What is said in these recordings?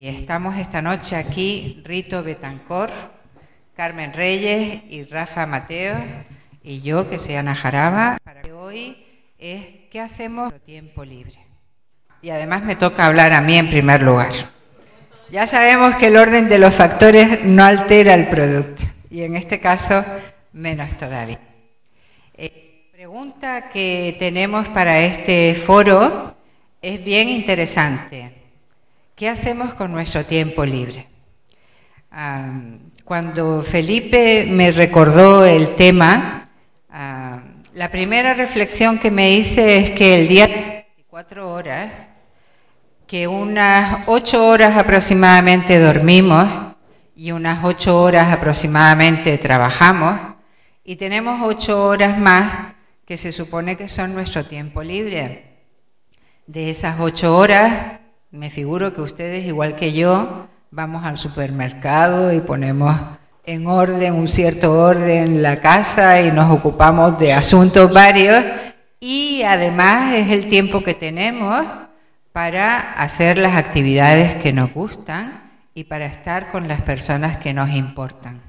Estamos esta noche aquí, Rito Betancor, Carmen Reyes y Rafa Mateo, y yo, que soy Ana Jaraba, para que hoy es ¿qué hacemos con nuestro tiempo libre? Y además me toca hablar a mí en primer lugar. Ya sabemos que el orden de los factores no altera el producto, y en este caso menos todavía. La pregunta que tenemos para este foro es bien interesante. ¿Qué hacemos con nuestro tiempo libre? Cuando Felipe me recordó el tema, la primera reflexión que me hice es que el día de 24 horas, que unas 8 horas aproximadamente dormimos y unas 8 horas aproximadamente trabajamos, y tenemos 8 horas más que se supone que son nuestro tiempo libre. De esas 8 horas, me figuro que ustedes, igual que yo, vamos al supermercado y ponemos en orden, un cierto orden, la casa y nos ocupamos de asuntos varios, y además es el tiempo que tenemos para hacer las actividades que nos gustan y para estar con las personas que nos importan.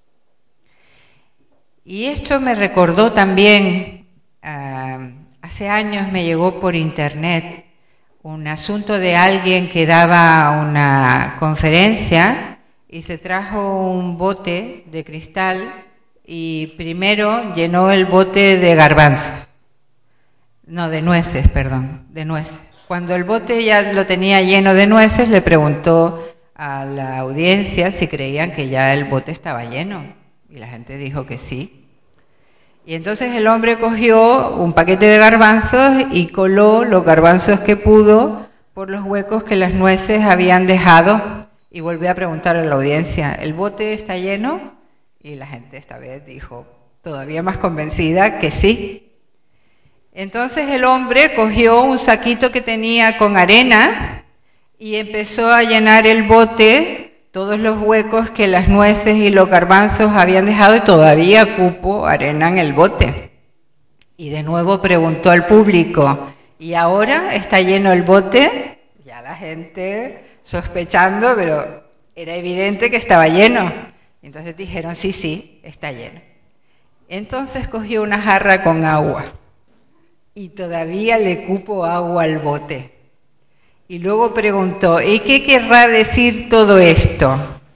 Y esto me recordó también, hace años me llegó por internet un asunto de alguien que daba una conferencia y se trajo un bote de cristal y primero llenó el bote de garbanzos, no, de nueces, perdón, de nueces. Cuando el bote ya lo tenía lleno de nueces, le preguntó a la audiencia si creían que ya el bote estaba lleno, y la gente dijo que sí. Y entonces el hombre cogió un paquete de garbanzos y coló los garbanzos que pudo por los huecos que las nueces habían dejado, y volvió a preguntar a la audiencia, ¿el bote está lleno? Y la gente esta vez dijo, todavía más convencida, que sí. Entonces el hombre cogió un saquito que tenía con arena y empezó a llenar el bote, todos los huecos que las nueces y los garbanzos habían dejado, y todavía cupo arena en el bote. Y de nuevo preguntó al público, ¿y ahora está lleno el bote? Ya la gente sospechando, pero era evidente que estaba lleno. Entonces dijeron, sí, sí, está lleno. Entonces cogió una jarra con agua y todavía le cupo agua al bote. Y luego preguntó, ¿y qué querrá decir todo esto?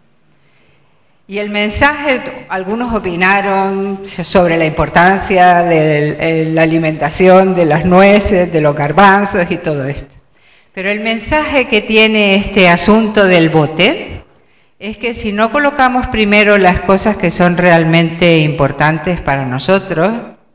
Y el mensaje, algunos opinaron sobre la importancia de la alimentación de las nueces, de los garbanzos y todo esto. Pero el mensaje que tiene este asunto del bote es que si no colocamos primero las cosas que son realmente importantes para nosotros,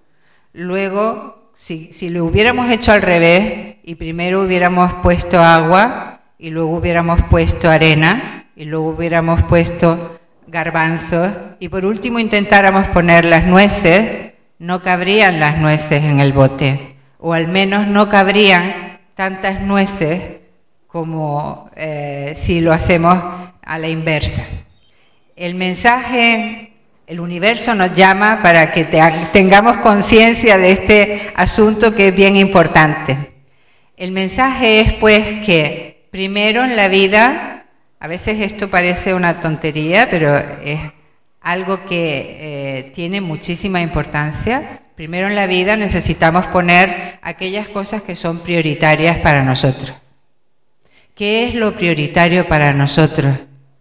luego, si lo hubiéramos hecho al revés, y primero hubiéramos puesto agua, y luego hubiéramos puesto arena, y luego hubiéramos puesto garbanzos, y por último intentáramos poner las nueces, no cabrían las nueces en el bote, o al menos no cabrían tantas nueces como si lo hacemos a la inversa. El mensaje, el universo nos llama para que tengamos conciencia de este asunto que es bien importante. El mensaje es pues que primero en la vida, a veces esto parece una tontería, pero es algo que tiene muchísima importancia. Primero en la vida necesitamos poner aquellas cosas que son prioritarias para nosotros. ¿Qué es lo prioritario para nosotros?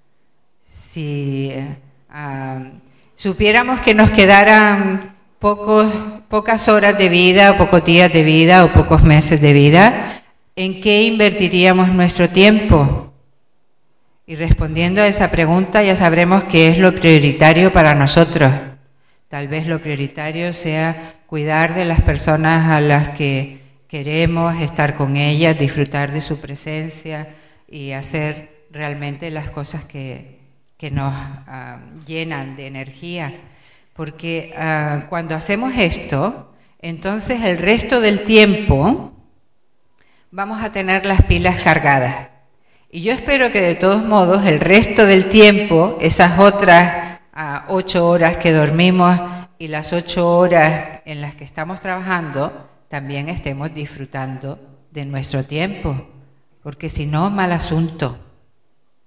Si supiéramos que nos quedaran pocas horas de vida, o pocos días de vida, o pocos meses de vida, ¿en qué invertiríamos nuestro tiempo? Y respondiendo a esa pregunta ya sabremos qué es lo prioritario para nosotros. Tal vez lo prioritario sea cuidar de las personas a las que queremos, estar con ellas, disfrutar de su presencia y hacer realmente las cosas que nos llenan de energía. Porque cuando hacemos esto, entonces el resto del tiempo vamos a tener las pilas cargadas. Y yo espero que de todos modos el resto del tiempo, esas otras 8 horas que dormimos y las 8 horas en las que estamos trabajando, también estemos disfrutando de nuestro tiempo. Porque si no, mal asunto.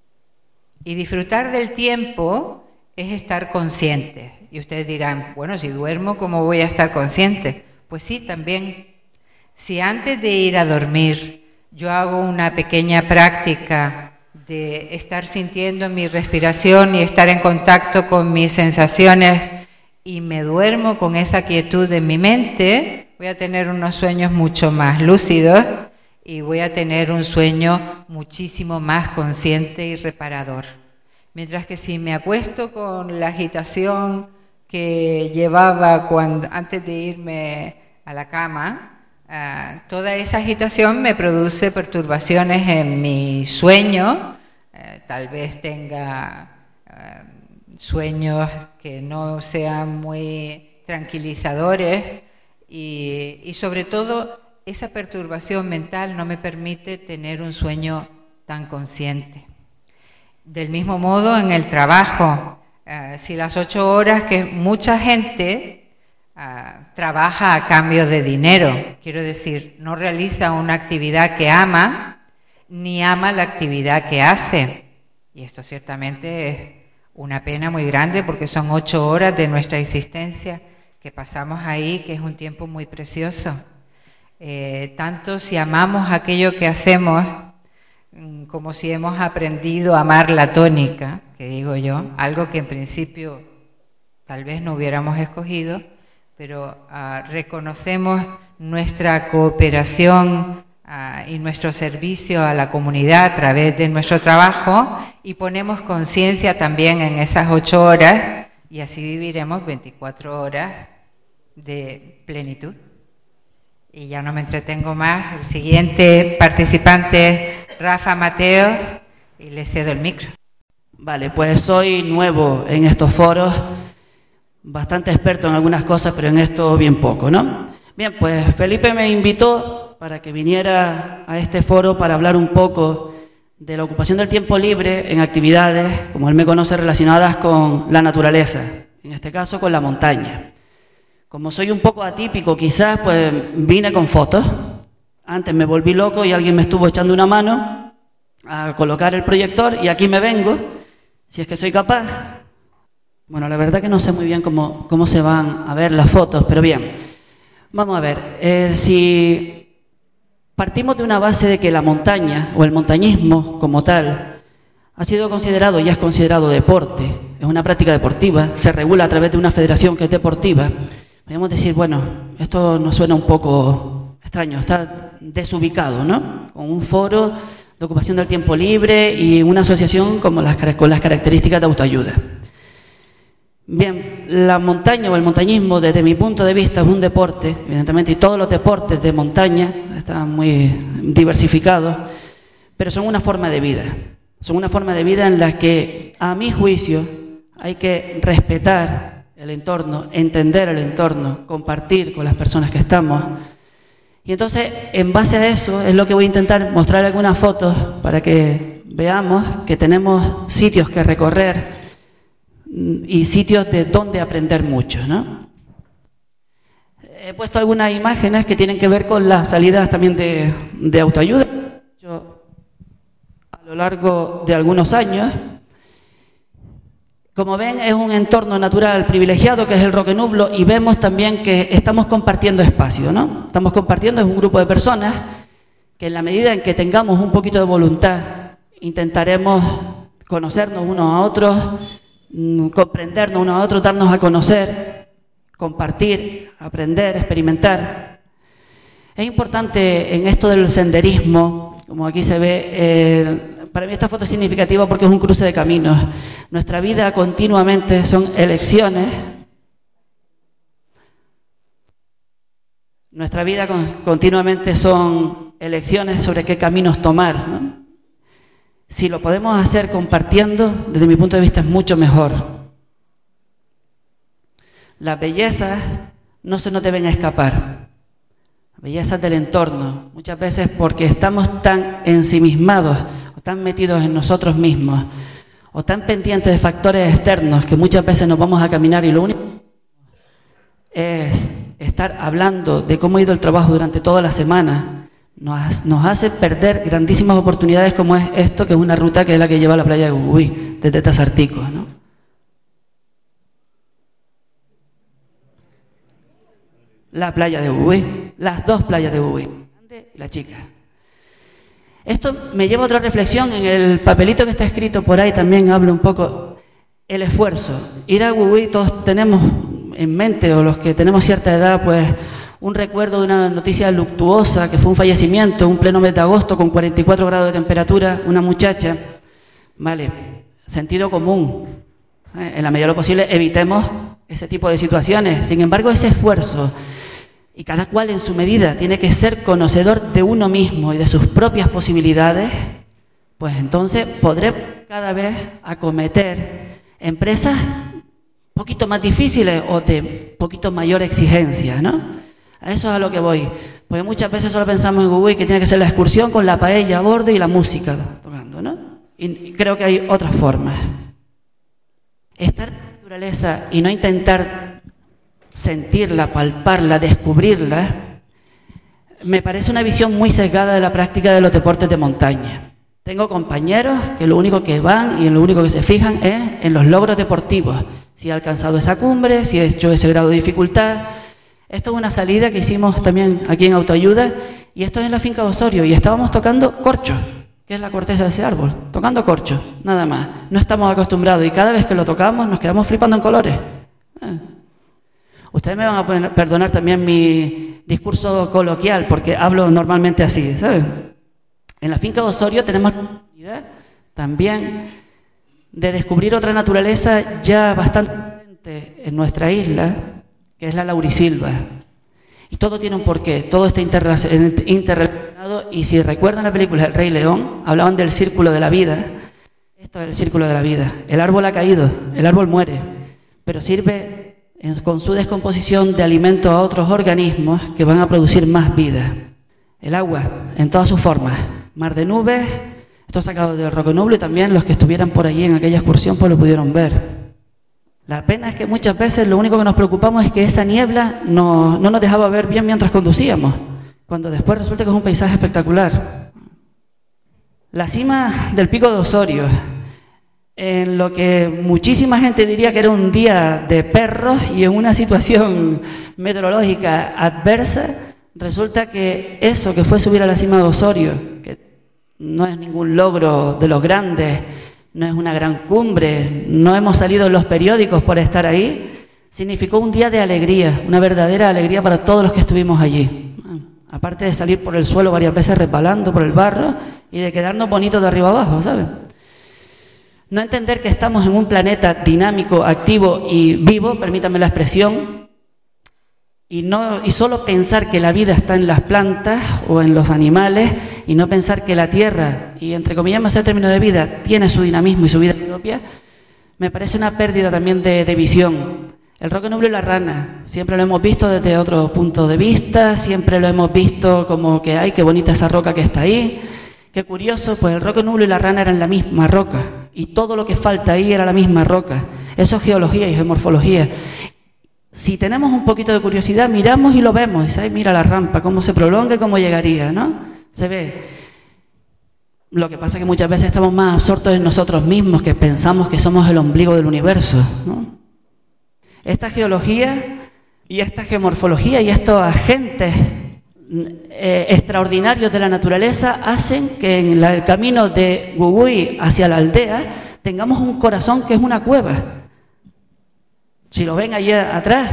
Y disfrutar del tiempo es estar consciente. Y ustedes dirán, bueno, si duermo, ¿cómo voy a estar consciente? Pues sí, también. Si antes de ir a dormir yo hago una pequeña práctica de estar sintiendo mi respiración y estar en contacto con mis sensaciones y me duermo con esa quietud en mi mente, voy a tener unos sueños mucho más lúcidos y voy a tener un sueño muchísimo más consciente y reparador. Mientras que si me acuesto con la agitación que llevaba antes de irme a la cama, toda esa agitación me produce perturbaciones en mi sueño, tal vez tenga sueños que no sean muy tranquilizadores y sobre todo esa perturbación mental no me permite tener un sueño tan consciente. Del mismo modo en el trabajo, si las 8 horas que mucha gente trabaja a cambio de dinero, quiero decir, no realiza una actividad que ama, ni ama la actividad que hace. Y esto ciertamente es una pena muy grande porque son 8 horas de nuestra existencia que pasamos ahí, que es un tiempo muy precioso. Tanto si amamos aquello que hacemos, como si hemos aprendido a amar la tónica, que digo yo, algo que en principio tal vez no hubiéramos escogido, pero reconocemos nuestra cooperación y nuestro servicio a la comunidad a través de nuestro trabajo y ponemos conciencia también en esas 8 horas y así viviremos 24 horas de plenitud. Y ya no me entretengo más. El siguiente participante es Rafa Mateo y le cedo el micro. Vale, pues soy nuevo en estos foros, bastante experto en algunas cosas, pero en esto bien poco, ¿no? Bien, pues Felipe me invitó para que viniera a este foro para hablar un poco de la ocupación del tiempo libre en actividades, como él me conoce, relacionadas con la naturaleza, en este caso con la montaña. Como soy un poco atípico quizás, pues vine con fotos. Antes me volví loco y alguien me estuvo echando una mano a colocar el proyector y aquí me vengo, si es que soy capaz. Bueno, la verdad que no sé muy bien cómo se van a ver las fotos, pero bien. Vamos a ver, si partimos de una base de que la montaña o el montañismo como tal ha sido considerado y es considerado deporte, es una práctica deportiva, se regula a través de una federación que es deportiva, podríamos decir, bueno, esto nos suena un poco extraño, está desubicado, ¿no? Con un foro de ocupación del tiempo libre y una asociación con las características de autoayuda. Bien, la montaña o el montañismo, desde mi punto de vista, es un deporte, evidentemente, y todos los deportes de montaña están muy diversificados, pero son una forma de vida. Son una forma de vida en la que, a mi juicio, hay que respetar el entorno, entender el entorno, compartir con las personas que estamos. Y entonces, en base a eso, es lo que voy a intentar mostrar algunas fotos para que veamos que tenemos sitios que recorrer y sitios de donde aprender mucho, ¿no? He puesto algunas imágenes que tienen que ver con las salidas también de autoayuda. Yo, a lo largo de algunos años, como ven, es un entorno natural privilegiado que es el Roque Nublo y vemos también que estamos compartiendo espacio, ¿no? Estamos compartiendo, es un grupo de personas que en la medida en que tengamos un poquito de voluntad intentaremos conocernos unos a otros, comprendernos unos a otros, darnos a conocer, compartir, aprender, experimentar. Es importante en esto del senderismo, como aquí se ve, para mí esta foto es significativa porque es un cruce de caminos. Nuestra vida continuamente son elecciones. Nuestra vida continuamente son elecciones sobre qué caminos tomar, ¿no? Si lo podemos hacer compartiendo, desde mi punto de vista es mucho mejor. Las bellezas no se nos deben escapar. Bellezas del entorno, muchas veces porque estamos tan ensimismados o tan metidos en nosotros mismos o tan pendientes de factores externos que muchas veces nos vamos a caminar y lo único es estar hablando de cómo ha ido el trabajo durante toda la semana. Nos hace perder grandísimas oportunidades como es esto, que es una ruta que es la que lleva a la playa de Guguí. desde Tazarticos, ¿no? La playa de Bubuy, las dos playas de Bubuy, la grande y la chica. Esto me lleva a otra reflexión. En el papelito que está escrito por ahí también hablo un poco el esfuerzo. Ir a Bubuy, todos tenemos en mente, o los que tenemos cierta edad, pues un recuerdo de una noticia luctuosa, que fue un fallecimiento, un pleno mes de agosto con 44 grados de temperatura, una muchacha. Vale, sentido común. En la medida de lo posible evitemos ese tipo de situaciones. Sin embargo, ese esfuerzo, y cada cual en su medida tiene que ser conocedor de uno mismo y de sus propias posibilidades, pues entonces podré cada vez acometer empresas un poquito más difíciles o de poquito mayor exigencia, ¿no? A eso es a lo que voy. Porque muchas veces solo pensamos en Bubuy, que tiene que ser la excursión con la paella a bordo y la música tocando, ¿no? Y creo que hay otras formas. Estar en la naturaleza y no intentar sentirla, palparla, descubrirla, me parece una visión muy sesgada de la práctica de los deportes de montaña. Tengo compañeros que lo único que van y en lo único que se fijan es en los logros deportivos. Si he alcanzado esa cumbre, si he hecho ese grado de dificultad. Esto es una salida que hicimos también aquí en Autoayuda, y esto es en la finca Osorio, y estábamos tocando corcho, que es la corteza de ese árbol, tocando corcho, nada más. No estamos acostumbrados y cada vez que lo tocamos nos quedamos flipando en colores. Ustedes me van a perdonar también mi discurso coloquial, porque hablo normalmente así, ¿sabes? En la finca Osorio tenemos la oportunidad también de descubrir otra naturaleza ya bastante presente en nuestra isla, que es la laurisilva. Y todo tiene un porqué, todo está interrelacionado, y si recuerdan la película El Rey León, hablaban del círculo de la vida. Esto es el círculo de la vida. El árbol ha caído, el árbol muere, pero sirve con su descomposición de alimento a otros organismos que van a producir más vida. El agua, en todas sus formas, mar de nubes, esto sacado del Roconublo, y también los que estuvieran por allí en aquella excursión pues lo pudieron ver. La pena es que muchas veces lo único que nos preocupamos es que esa niebla no nos dejaba ver bien mientras conducíamos, cuando después resulta que es un paisaje espectacular. La cima del Pico de Osorio, en lo que muchísima gente diría que era un día de perros y en una situación meteorológica adversa, resulta que eso que fue subir a la cima de Osorio, que no es ningún logro de los grandes, no es una gran cumbre, no hemos salido en los periódicos por estar ahí, significó un día de alegría, una verdadera alegría para todos los que estuvimos allí. Aparte de salir por el suelo varias veces resbalando por el barro y de quedarnos bonitos de arriba abajo, ¿sabes? No entender que estamos en un planeta dinámico, activo y vivo, permítanme la expresión, y solo pensar que la vida está en las plantas o en los animales, y no pensar que la Tierra, y entre comillas el término de vida, tiene su dinamismo y su vida propia, me parece una pérdida también de visión. El Roconublo y la rana, siempre lo hemos visto desde otro punto de vista, siempre lo hemos visto como que ¡ay, qué bonita esa roca que está ahí! Qué curioso, pues el Roconublo y la rana eran la misma roca, y todo lo que falta ahí era la misma roca. Eso es geología y geomorfología. Si tenemos un poquito de curiosidad, miramos y lo vemos. Dice, ay, mira la rampa, cómo se prolonga y cómo llegaría, ¿no? Se ve. Lo que pasa es que muchas veces estamos más absortos en nosotros mismos, que pensamos que somos el ombligo del universo, ¿no? Esta geología y esta geomorfología y estos agentes extraordinarios de la naturaleza hacen que en el camino de Bubuy hacia la aldea tengamos un corazón que es una cueva. Si lo ven allí atrás,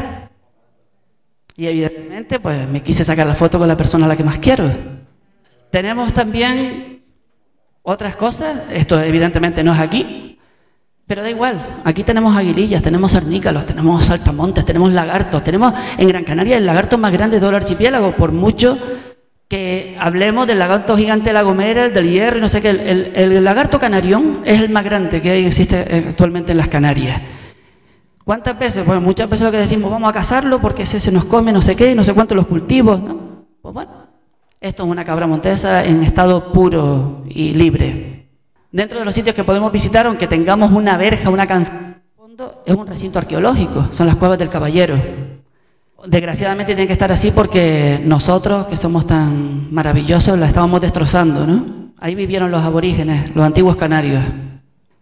y evidentemente pues me quise sacar la foto con la persona a la que más quiero. Tenemos también otras cosas, esto evidentemente no es aquí, pero da igual, aquí tenemos aguilillas, tenemos cernícalos, tenemos saltamontes, tenemos lagartos, tenemos en Gran Canaria el lagarto más grande de todo el archipiélago, por mucho que hablemos del lagarto gigante de La Gomera, el del Hierro y no sé qué, el lagarto canarión es el más grande que existe actualmente en las Canarias. ¿Cuántas veces? Pues muchas veces lo que decimos, vamos a cazarlo porque ese se nos come no sé qué, no sé cuánto los cultivos, ¿no? Pues bueno, esto es una cabra montesa en estado puro y libre. Dentro de los sitios que podemos visitar, aunque tengamos una verja, una canción de fondo, es un recinto arqueológico, son las cuevas del Caballero. Desgraciadamente tiene que estar así porque nosotros, que somos tan maravillosos, la estábamos destrozando, ¿no? Ahí vivieron los aborígenes, los antiguos canarios.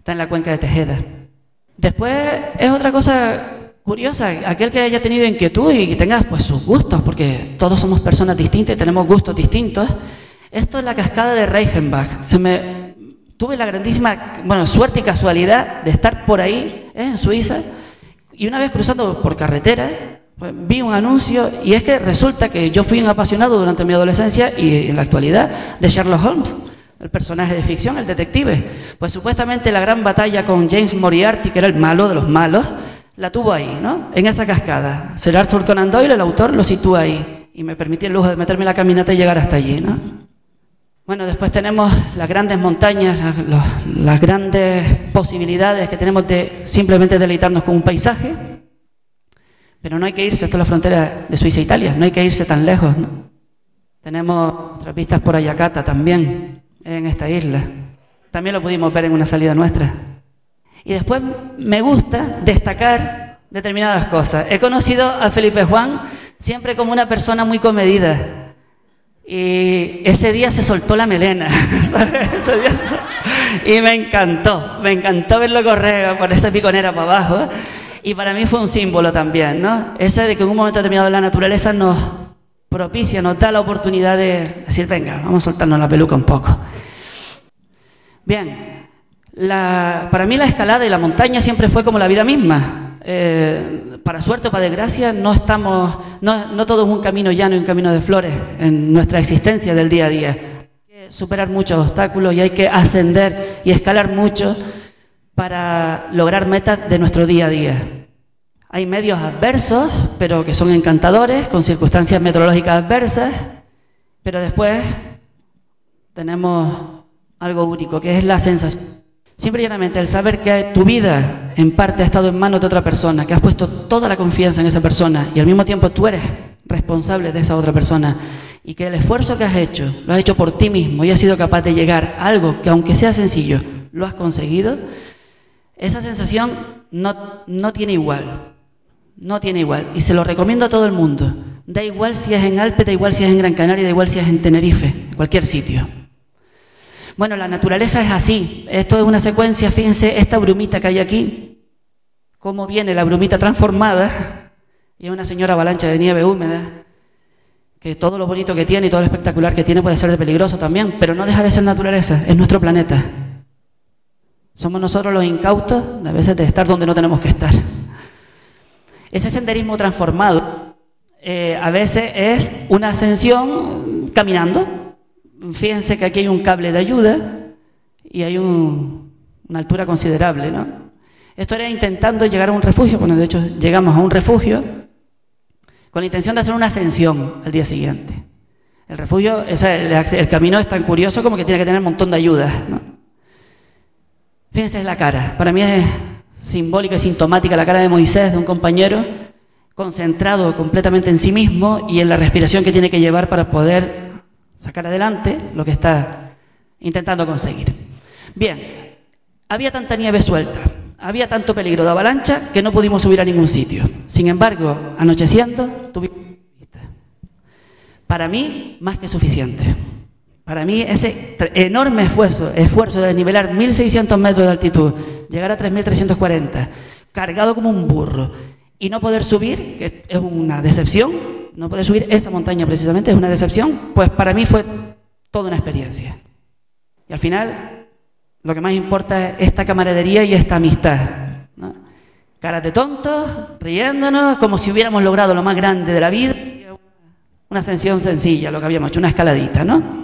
está en la cuenca de Tejeda. Después es otra cosa curiosa, aquel que haya tenido inquietud y que tenga pues sus gustos, porque todos somos personas distintas y tenemos gustos distintos. Esto es la cascada de Reichenbach. Tuve la grandísima suerte y casualidad de estar por ahí, en Suiza, y una vez cruzando por carretera, pues, vi un anuncio, y es que resulta que yo fui un apasionado durante mi adolescencia y en la actualidad de Sherlock Holmes, el personaje de ficción, el detective. Pues supuestamente la gran batalla con James Moriarty, que era el malo de los malos, la tuvo ahí, ¿no? En esa cascada. Sir Arthur Conan Doyle, el autor, lo sitúa ahí, y me permití el lujo de meterme en la caminata y llegar hasta allí, ¿no? Bueno, después tenemos las grandes montañas, las grandes posibilidades que tenemos de simplemente deleitarnos con un paisaje, pero no hay que irse hasta la frontera de Suiza e Italia, no hay que irse tan lejos, ¿no? Tenemos nuestras vistas por Ayakata también, en esta isla. También lo pudimos ver en una salida nuestra. Y después me gusta destacar determinadas cosas. He conocido a Felipe Juan siempre como una persona muy comedida. Y ese día se soltó la melena. Y me encantó verlo correr por esa piconera para abajo. Y para mí fue un símbolo también, ¿no? Ese de que en un momento determinado la naturaleza nos propicia, nos da la oportunidad de decir, venga, vamos a soltarnos la peluca un poco. Bien, para mí la escalada y la montaña siempre fue como la vida misma. Para suerte o para desgracia, no todo es un camino llano y un camino de flores en nuestra existencia del día a día. Hay que superar muchos obstáculos y hay que ascender y escalar mucho para lograr metas de nuestro día a día. Hay medios adversos, pero que son encantadores, con circunstancias meteorológicas adversas, pero después tenemos algo único, que es la sensación. Simple y llanamente el saber que tu vida en parte ha estado en manos de otra persona, que has puesto toda la confianza en esa persona y al mismo tiempo tú eres responsable de esa otra persona y que el esfuerzo que has hecho, lo has hecho por ti mismo y has sido capaz de llegar a algo que aunque sea sencillo, lo has conseguido, esa sensación no tiene igual. No tiene igual. Y se lo recomiendo a todo el mundo. Da igual si es en Alpes, da igual si es en Gran Canaria, da igual si es en Tenerife, en cualquier sitio. Bueno, la naturaleza es así. Esto es una secuencia, fíjense, esta brumita que hay aquí, cómo viene la brumita transformada, y es una señora avalancha de nieve húmeda, que todo lo bonito que tiene y todo lo espectacular que tiene puede ser de peligroso también, pero no deja de ser naturaleza, es nuestro planeta. Somos nosotros los incautos, a veces, de estar donde no tenemos que estar. Ese senderismo transformado a veces es una ascensión caminando. Fíjense que aquí hay un cable de ayuda y hay una altura considerable, ¿no? Esto era intentando llegar a un refugio. Bueno, de hecho llegamos a un refugio con la intención de hacer una ascensión al día siguiente. El refugio, el camino es tan curioso como que tiene que tener un montón de ayudas, ¿no? Fíjense la cara. Para mí es simbólica y sintomática la cara de Moisés, de un compañero concentrado completamente en sí mismo y en la respiración que tiene que llevar para poder sacar adelante lo que está intentando conseguir. Bien, había tanta nieve suelta, había tanto peligro de avalancha que no pudimos subir a ningún sitio. Sin embargo, anocheciendo, tuvimos vista. Para mí, más que suficiente. Para mí, ese enorme esfuerzo de desnivelar 1.600 metros de altitud, llegar a 3.340, cargado como un burro, y no poder subir, que es una decepción, no poder subir esa montaña precisamente es una decepción, pues para mí fue toda una experiencia. Y al final, lo que más importa es esta camaradería y esta amistad, ¿no? Caras de tontos, riéndonos, como si hubiéramos logrado lo más grande de la vida, una ascensión sencilla, lo que habíamos hecho, una escaladita, ¿no?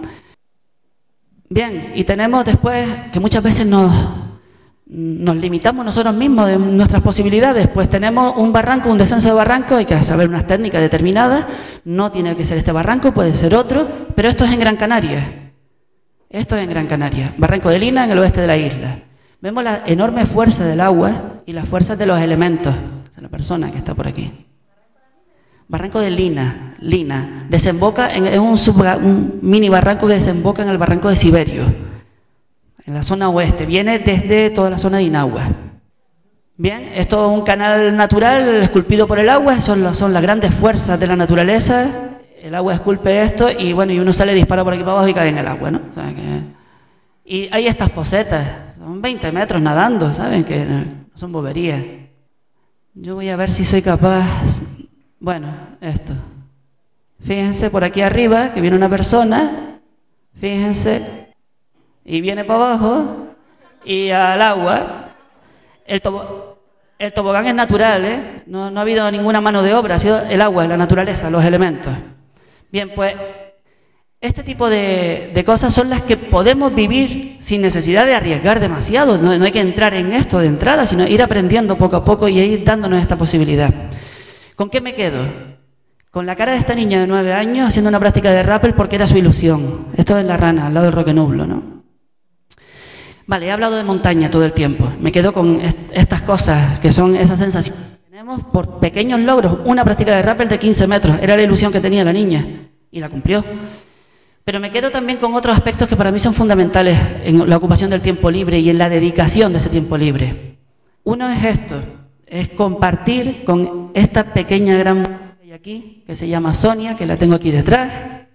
Bien, y tenemos después que muchas veces nos limitamos nosotros mismos de nuestras posibilidades, pues tenemos un barranco, un descenso de barranco, hay que saber unas técnicas determinadas, no tiene que ser este barranco, puede ser otro, pero esto es en Gran Canaria. Esto es en Gran Canaria, Barranco de Lina, en el oeste de la isla. Vemos la enorme fuerza del agua y las fuerzas de los elementos, de la persona que está por aquí. Barranco de Lina, desemboca en un mini barranco que desemboca en el barranco de Siberio, en la zona oeste, viene desde toda la zona de Inagua. Bien, esto es un canal natural esculpido por el agua, son las grandes fuerzas de la naturaleza, el agua esculpe esto y bueno, y uno sale, dispara por aquí para abajo y cae en el agua, ¿no? O sea y hay estas posetas, son 20 metros nadando, ¿saben? Que no son boberías. Yo voy a ver si soy capaz. Bueno, esto. Fíjense por aquí arriba que viene una persona, fíjense, y viene para abajo y al agua. El tobogán es natural, ¿eh? No ha habido ninguna mano de obra, ha sido el agua, la naturaleza, los elementos. Bien, pues este tipo de cosas son las que podemos vivir sin necesidad de arriesgar demasiado. No hay que entrar en esto de entrada, sino ir aprendiendo poco a poco y ir dándonos esta posibilidad. ¿Con qué me quedo? Con la cara de esta niña de 9 años haciendo una práctica de rappel porque era su ilusión. Esto es La Rana, al lado del Roque Nublo, ¿no? Vale, he hablado de montaña todo el tiempo. Me quedo con estas cosas, que son esas sensaciones que tenemos por pequeños logros. Una práctica de rappel de 15 metros, era la ilusión que tenía la niña y la cumplió. Pero me quedo también con otros aspectos que para mí son fundamentales en la ocupación del tiempo libre y en la dedicación de ese tiempo libre. Uno es esto, es compartir con esta pequeña gran mujer que hay aquí, que se llama Sonia, que la tengo aquí detrás,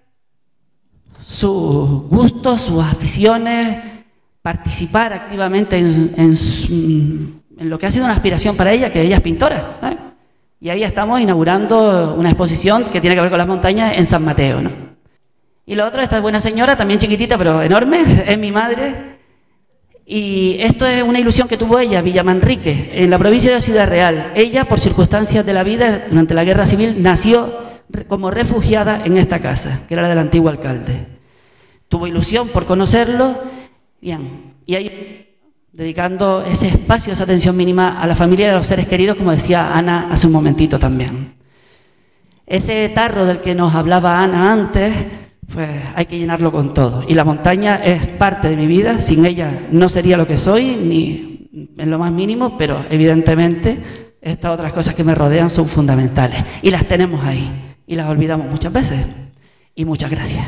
sus gustos, sus aficiones, participar activamente en lo que ha sido una aspiración para ella, que ella es pintora, ¿eh? Y ahí estamos inaugurando una exposición que tiene que ver con las montañas en San Mateo, ¿no? Y lo otro, esta buena señora, también chiquitita pero enorme, es mi madre. Y esto es una ilusión que tuvo ella, Villamanrique, en la provincia de Ciudad Real. Ella, por circunstancias de la vida, durante la Guerra Civil, nació como refugiada en esta casa, que era la del antiguo alcalde. Tuvo ilusión por conocerlo, bien, y ahí dedicando ese espacio, esa atención mínima a la familia y a los seres queridos, como decía Ana hace un momentito también. Ese tarro del que nos hablaba Ana antes, pues hay que llenarlo con todo. Y la montaña es parte de mi vida, sin ella no sería lo que soy, ni en lo más mínimo, pero evidentemente estas otras cosas que me rodean son fundamentales. Y las tenemos ahí, y las olvidamos muchas veces. Y muchas gracias.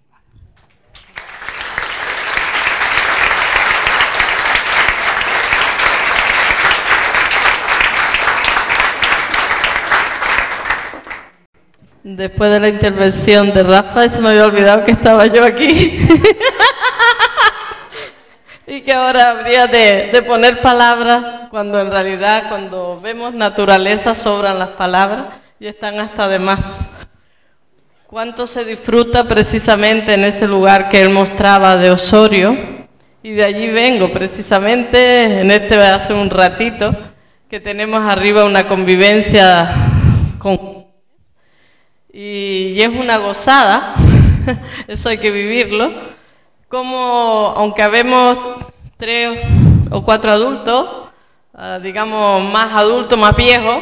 Después de la intervención de Rafa, se me había olvidado que estaba yo aquí. Y que ahora habría de poner palabras, cuando en realidad, cuando vemos naturaleza, sobran las palabras y están hasta de más. Cuánto se disfruta precisamente en ese lugar que él mostraba de Osorio, y de allí vengo precisamente, hace un ratito, que tenemos arriba una convivencia con... Y es una gozada, eso hay que vivirlo, como aunque habemos 3 o 4 adultos, digamos más adultos, más viejos,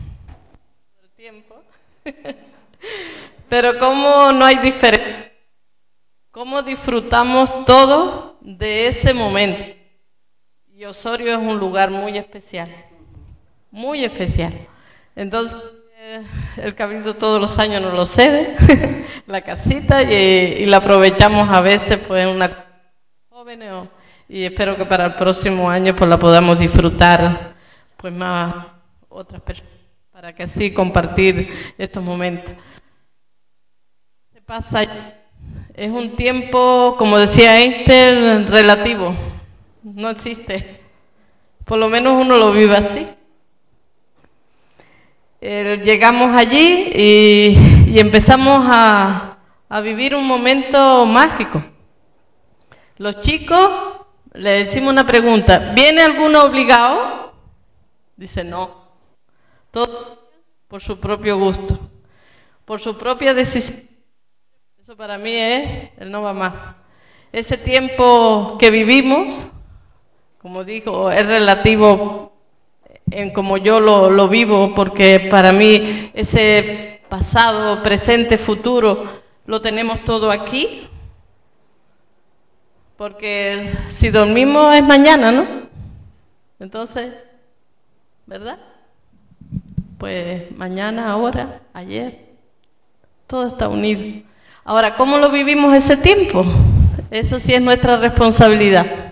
pero como no hay diferencia, cómo disfrutamos todos de ese momento. Y Osorio es un lugar muy especial, muy especial. Entonces, el Cabildo todos los años nos lo cede, la casita, y la aprovechamos a veces pues una jóvenes, y espero que para el próximo año pues la podamos disfrutar pues más otras personas, para que así compartir estos momentos. Se pasa, es un tiempo, como decía Einstein, relativo, no existe, por lo menos uno lo vive así. Llegamos allí y empezamos a vivir un momento mágico. Los chicos, le decimos una pregunta, ¿viene alguno obligado? Dice no, todo por su propio gusto, por su propia decisión. Eso para mí es el no va más. Ese tiempo que vivimos, como digo, es relativo en como yo lo vivo, porque para mí ese pasado, presente, futuro, lo tenemos todo aquí, porque si dormimos es mañana, ¿no? Entonces, ¿verdad? Pues mañana, ahora, ayer, todo está unido. Ahora, ¿cómo lo vivimos ese tiempo? Eso sí es nuestra responsabilidad.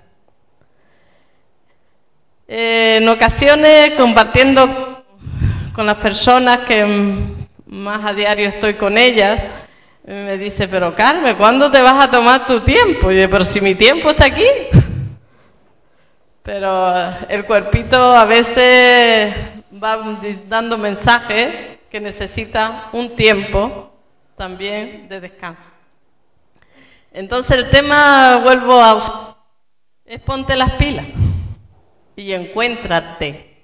En ocasiones, compartiendo con las personas que más a diario estoy con ellas, me dice, pero Carmen, ¿cuándo te vas a tomar tu tiempo? Y yo, pero si mi tiempo está aquí. pero el cuerpito a veces va dando mensajes que necesita un tiempo también de descanso. Entonces el tema, vuelvo a usar, es ponte las pilas y encuéntrate.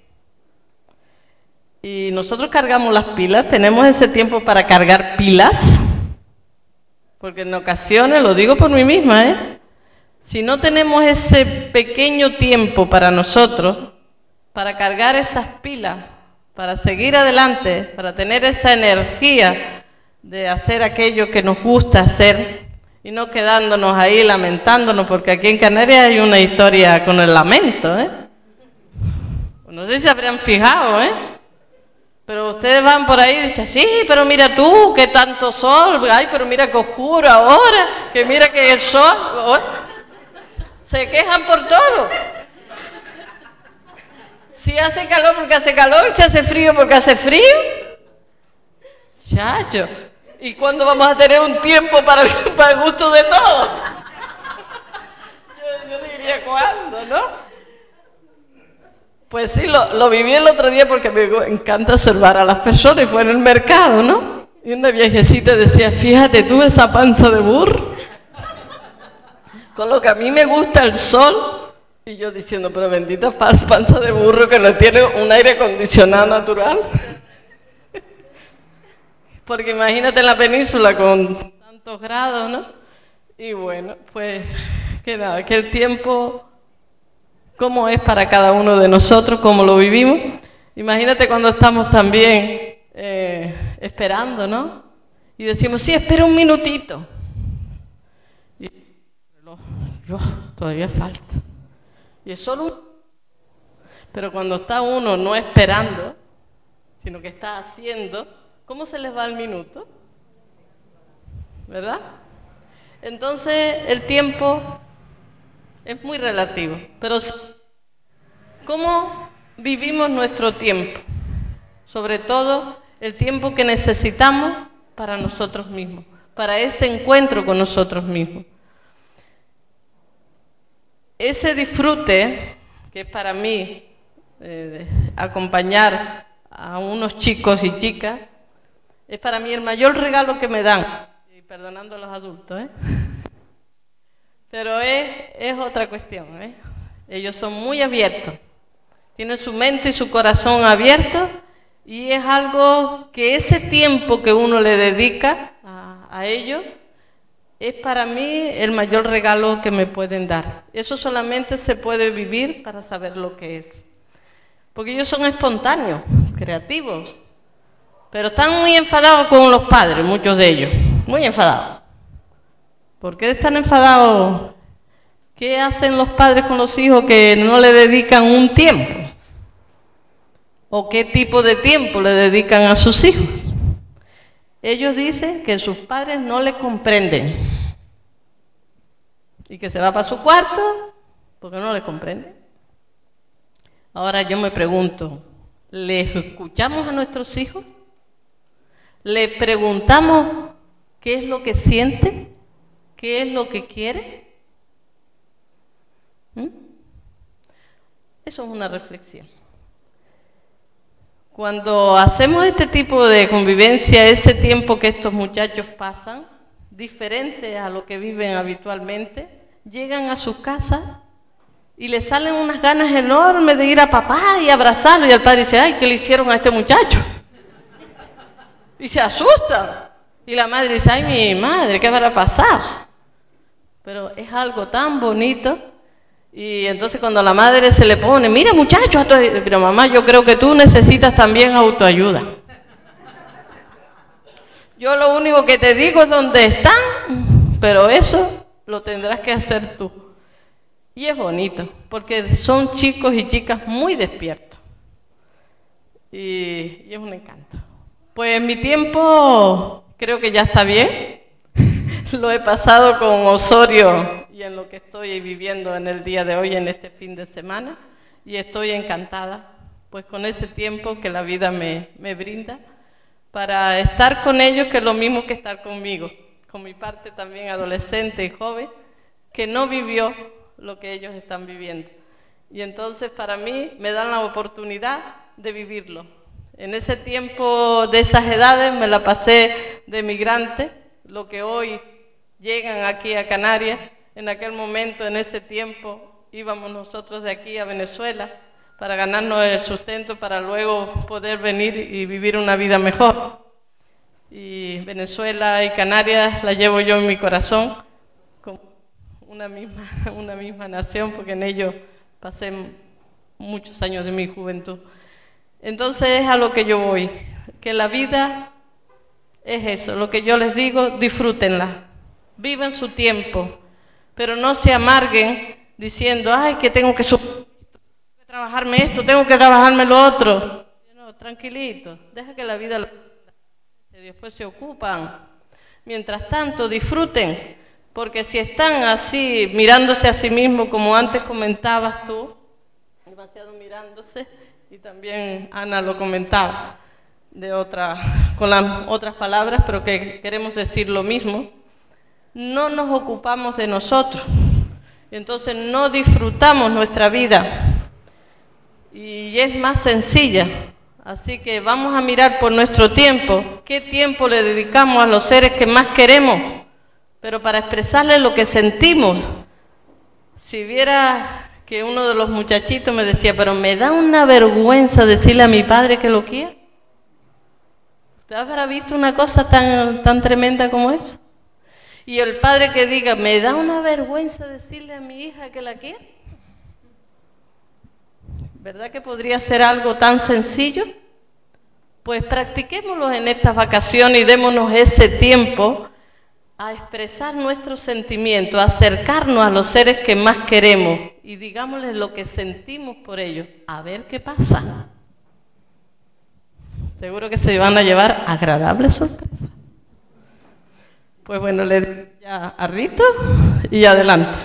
Y nosotros cargamos las pilas, tenemos ese tiempo para cargar pilas, porque en ocasiones, lo digo por mí misma, si no tenemos ese pequeño tiempo para nosotros, para cargar esas pilas, para seguir adelante, para tener esa energía de hacer aquello que nos gusta hacer y no quedándonos ahí lamentándonos, porque aquí en Canarias hay una historia con el lamento, No sé si se habrán fijado, pero ustedes van por ahí y dicen, sí, pero mira tú, que tanto sol, ay, pero mira que oscuro ahora, que mira que el sol, se quejan por todo. Si hace calor porque hace calor, si hace frío porque hace frío. Chacho, ¿y cuándo vamos a tener un tiempo para el gusto de todos? Yo diría, ¿cuándo, no? Pues sí, lo viví el otro día porque me encanta observar a las personas y fue en el mercado, ¿no? Y una viejecita decía, fíjate tú esa panza de burro, con lo que a mí me gusta el sol. Y yo diciendo, pero bendita panza de burro que no tiene un aire acondicionado natural. Porque imagínate en la península con tantos grados, ¿no? Y bueno, pues que nada, que el tiempo, cómo es para cada uno de nosotros, cómo lo vivimos. Imagínate cuando estamos también esperando, ¿no? Y decimos, sí, espera un minutito. Y yo, todavía falta. Y es solo un... Pero cuando está uno no esperando, sino que está haciendo, ¿cómo se les va el minuto? ¿Verdad? Entonces el tiempo es muy relativo, pero ¿cómo vivimos nuestro tiempo? Sobre todo el tiempo que necesitamos para nosotros mismos, para ese encuentro con nosotros mismos. Ese disfrute que es para mí acompañar a unos chicos y chicas, es para mí el mayor regalo que me dan, y perdonando a los adultos, pero es otra cuestión, Ellos son muy abiertos, tienen su mente y su corazón abiertos, y es algo que ese tiempo que uno le dedica a ellos, es para mí el mayor regalo que me pueden dar. Eso solamente se puede vivir para saber lo que es. Porque ellos son espontáneos, creativos, pero están muy enfadados con los padres, muchos de ellos, muy enfadados. ¿Por qué están enfadados? ¿Qué hacen los padres con los hijos que no le dedican un tiempo? ¿O qué tipo de tiempo le dedican a sus hijos? Ellos dicen que sus padres no le comprenden y que se va para su cuarto porque no le comprenden. Ahora yo me pregunto, ¿les escuchamos a nuestros hijos? ¿Le preguntamos qué es lo que siente? ¿Qué es lo que quiere? Eso es una reflexión. Cuando hacemos este tipo de convivencia, ese tiempo que estos muchachos pasan, diferente a lo que viven habitualmente, llegan a sus casas y les salen unas ganas enormes de ir a papá y abrazarlo, y el padre dice, ay, ¿qué le hicieron a este muchacho? Y se asustan. Y la madre dice, ay, mi madre, ¿qué va a pasar? Pero es algo tan bonito. Y entonces cuando la madre se le pone, mira muchacho, pero mamá, yo creo que tú necesitas también autoayuda. Yo lo único que te digo es dónde están, pero eso lo tendrás que hacer tú. Y es bonito, porque son chicos y chicas muy despiertos. Y es un encanto. Pues mi tiempo creo que ya está bien. Lo he pasado con Osorio y en lo que estoy viviendo en el día de hoy, en este fin de semana, y estoy encantada pues con ese tiempo que la vida me brinda para estar con ellos, que es lo mismo que estar conmigo, con mi parte también adolescente y joven, que no vivió lo que ellos están viviendo. Y entonces para mí me dan la oportunidad de vivirlo. En ese tiempo de esas edades me la pasé de migrante, lo que hoy llegan aquí a Canarias. En aquel momento, en ese tiempo, íbamos nosotros de aquí a Venezuela para ganarnos el sustento, para luego poder venir y vivir una vida mejor. Y Venezuela y Canarias la llevo yo en mi corazón, como una misma nación, porque en ello pasé muchos años de mi juventud. Entonces es a lo que yo voy, que la vida es eso, lo que yo les digo, disfrútenla, vivan su tiempo, pero no se amarguen diciendo, ay, que tengo que trabajarme esto, tengo que trabajarme lo otro. No, tranquilito, deja que la vida lo... después se ocupan. Mientras tanto, disfruten, porque si están así, mirándose a sí mismos, como antes comentabas tú, demasiado mirándose, y también Ana lo comentaba, con las otras palabras, pero que queremos decir lo mismo, no nos ocupamos de nosotros, y entonces no disfrutamos nuestra vida, y es más sencilla. Así que vamos a mirar por nuestro tiempo, qué tiempo le dedicamos a los seres que más queremos, pero para expresarles lo que sentimos. Si viera que uno de los muchachitos me decía, pero me da una vergüenza decirle a mi padre que lo quiero. ¿Usted habrá visto una cosa tan tremenda como eso? Y el padre que diga, me da una vergüenza decirle a mi hija que la quiero. ¿Verdad que podría ser algo tan sencillo? Pues practiquémoslo en estas vacaciones y démonos ese tiempo a expresar nuestros sentimientos, a acercarnos a los seres que más queremos y digámosles lo que sentimos por ellos, a ver qué pasa. Seguro que se van a llevar agradables sorpresas. Pues bueno, le doy ya a Rito y adelante.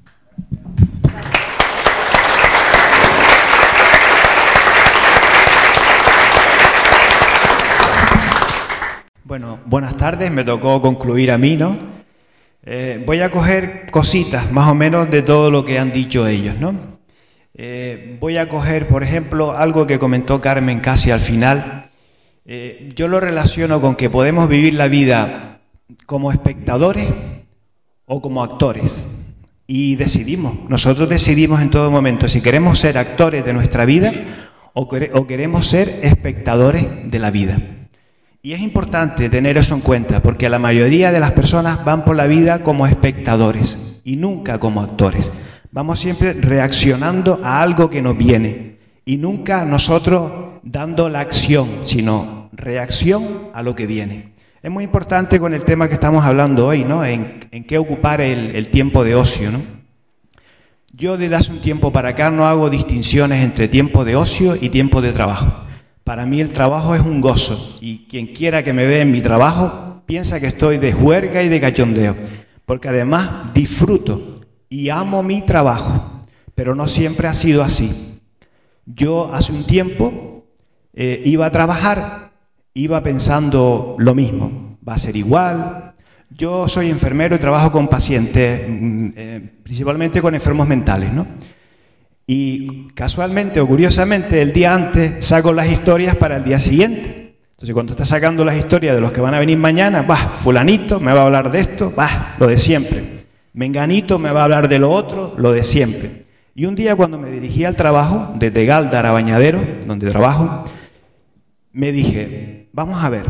Bueno, buenas tardes, me tocó concluir a mí, ¿no? Voy a coger cositas, más o menos, de todo lo que han dicho ellos, ¿no? Voy a coger, por ejemplo, algo que comentó Carmen casi al final. Yo lo relaciono con que podemos vivir la vida como espectadores o como actores. Y nosotros decidimos en todo momento si queremos ser actores de nuestra vida o queremos ser espectadores de la vida. Y es importante tener eso en cuenta, porque la mayoría de las personas van por la vida como espectadores y nunca como actores. Vamos siempre reaccionando a algo que nos viene y nunca nosotros dando la acción, sino reacción a lo que viene. Es muy importante con el tema que estamos hablando hoy, ¿no? En qué ocupar el tiempo de ocio, ¿no? Yo desde hace un tiempo para acá no hago distinciones entre tiempo de ocio y tiempo de trabajo. Para mí el trabajo es un gozo y quien quiera que me vea en mi trabajo piensa que estoy de juerga y de cachondeo, porque además disfruto y amo mi trabajo, pero no siempre ha sido así. Yo hace un tiempo iba a trabajar, iba pensando lo mismo, va a ser igual. Yo soy enfermero y trabajo con pacientes, principalmente con enfermos mentales, ¿no? Y casualmente o curiosamente el día antes saco las historias para el día siguiente. Entonces cuando está sacando las historias de los que van a venir mañana, fulanito me va a hablar de esto, lo de siempre. Menganito me va a hablar de lo otro, lo de siempre. Y un día cuando me dirigí al trabajo, desde Gáldara a Bañadero, donde trabajo, me dije, vamos a ver,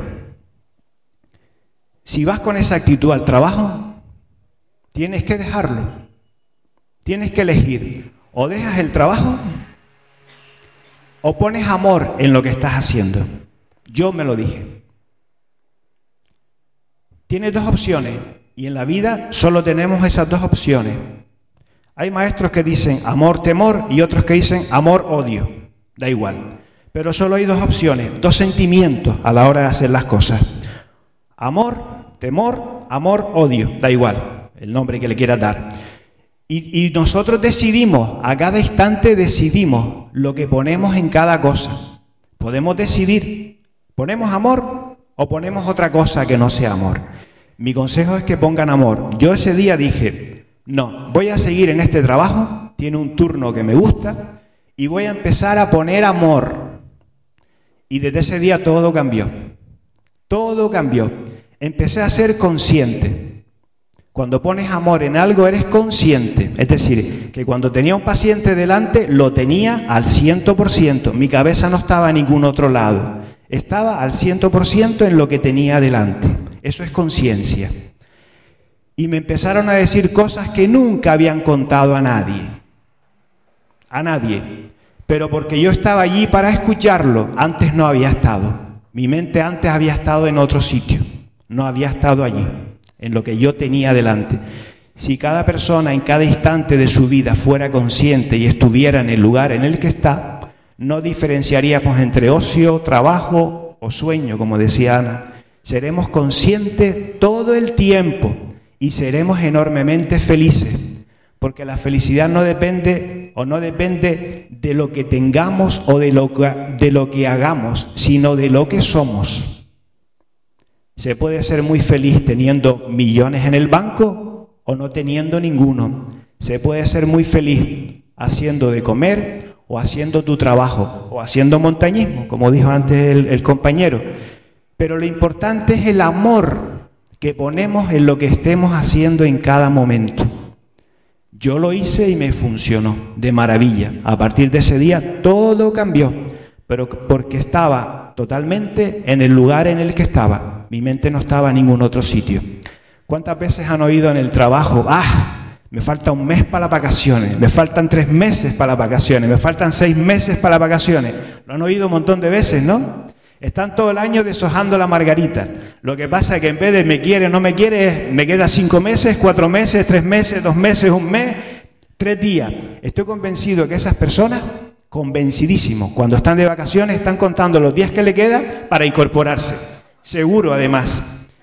si vas con esa actitud al trabajo, tienes que dejarlo, tienes que elegir. O dejas el trabajo o pones amor en lo que estás haciendo. Yo me lo dije. Tienes dos opciones y en la vida solo tenemos esas dos opciones. Hay maestros que dicen amor, temor y otros que dicen amor, odio. Da igual. Pero solo hay dos opciones, dos sentimientos a la hora de hacer las cosas. Amor, temor, amor, odio. Da igual el nombre que le quieras dar. Y nosotros decidimos, a cada instante decidimos lo que ponemos en cada cosa. Podemos decidir, ¿ponemos amor o ponemos otra cosa que no sea amor? Mi consejo es que pongan amor. Yo ese día dije, no, voy a seguir en este trabajo, tiene un turno que me gusta y voy a empezar a poner amor. Y desde ese día todo cambió. Todo cambió. Empecé a ser consciente. Cuando pones amor en algo eres consciente. Es decir, que cuando tenía un paciente delante lo tenía al 100%. Mi cabeza no estaba en ningún otro lado. Estaba al 100% en lo que tenía delante. Eso es conciencia. Y me empezaron a decir cosas que nunca habían contado a nadie. A nadie. Pero porque yo estaba allí para escucharlo. Antes no había estado. Mi mente antes había estado en otro sitio. No había estado allí, en lo que yo tenía delante. Si cada persona en cada instante de su vida fuera consciente y estuviera en el lugar en el que está, no diferenciaríamos entre ocio, trabajo o sueño, como decía Ana. Seremos conscientes todo el tiempo y seremos enormemente felices, porque la felicidad no depende de lo que tengamos o de lo que hagamos, sino de lo que somos. Se puede ser muy feliz teniendo millones en el banco o no teniendo ninguno. Se puede ser muy feliz haciendo de comer o haciendo tu trabajo, o haciendo montañismo, como dijo antes el compañero. Pero lo importante es el amor que ponemos en lo que estemos haciendo en cada momento. Yo lo hice y me funcionó de maravilla. A partir de ese día todo cambió, pero porque estaba totalmente en el lugar en el que estaba. Mi mente no estaba en ningún otro sitio. ¿Cuántas veces han oído en el trabajo, me falta un mes para las vacaciones, me faltan 3 meses para las vacaciones, me faltan 6 meses para las vacaciones? Lo han oído un montón de veces, ¿no? Están todo el año deshojando la margarita. Lo que pasa es que en vez de me quiere o no me quiere, me queda 5 meses, 4 meses, 3 meses, 2 meses, 1 mes, 3 días. Estoy convencido que esas personas, convencidísimos, cuando están de vacaciones, están contando los días que le quedan para incorporarse. Seguro, además.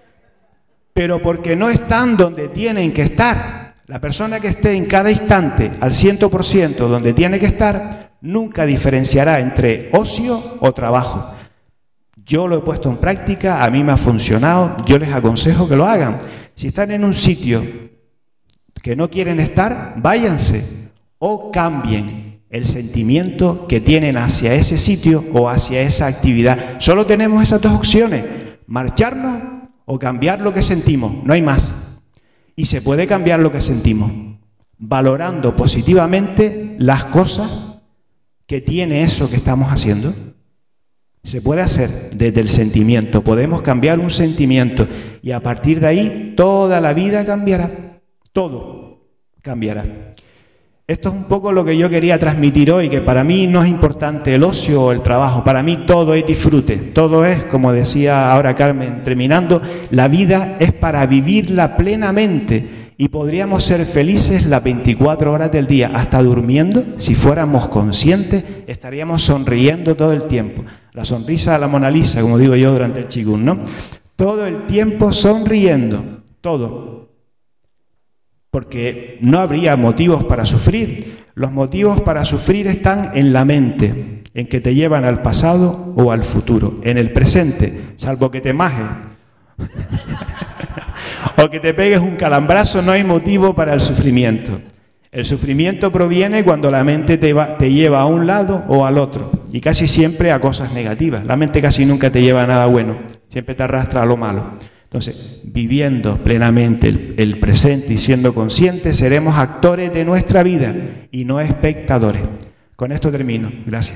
Pero porque no están donde tienen que estar. La persona que esté en cada instante al 100% donde tiene que estar, nunca diferenciará entre ocio o trabajo. Yo lo he puesto en práctica, a mí me ha funcionado, yo les aconsejo que lo hagan. Si están en un sitio que no quieren estar, váyanse o cambien el sentimiento que tienen hacia ese sitio o hacia esa actividad. Solo tenemos esas 2 opciones, marcharnos o cambiar lo que sentimos, no hay más. Y se puede cambiar lo que sentimos, valorando positivamente las cosas que tiene eso que estamos haciendo. Se puede hacer desde el sentimiento, podemos cambiar un sentimiento y a partir de ahí toda la vida cambiará, todo cambiará. Esto es un poco lo que yo quería transmitir hoy, que para mí no es importante el ocio o el trabajo, para mí todo es disfrute, todo es, como decía ahora Carmen terminando, la vida es para vivirla plenamente y podríamos ser felices las 24 horas del día, hasta durmiendo, si fuéramos conscientes, estaríamos sonriendo todo el tiempo. La sonrisa de la Mona Lisa, como digo yo durante el Qigong, ¿no? Todo el tiempo sonriendo, todo. Porque no habría motivos para sufrir. Los motivos para sufrir están en la mente, en que te llevan al pasado o al futuro. En el presente, salvo que te majes o que te pegues un calambrazo, no hay motivo para el sufrimiento. El sufrimiento proviene cuando la mente te lleva a un lado o al otro, y casi siempre a cosas negativas. La mente casi nunca te lleva a nada bueno, siempre te arrastra a lo malo. Entonces, viviendo plenamente el presente y siendo conscientes, seremos actores de nuestra vida y no espectadores. Con esto termino. Gracias.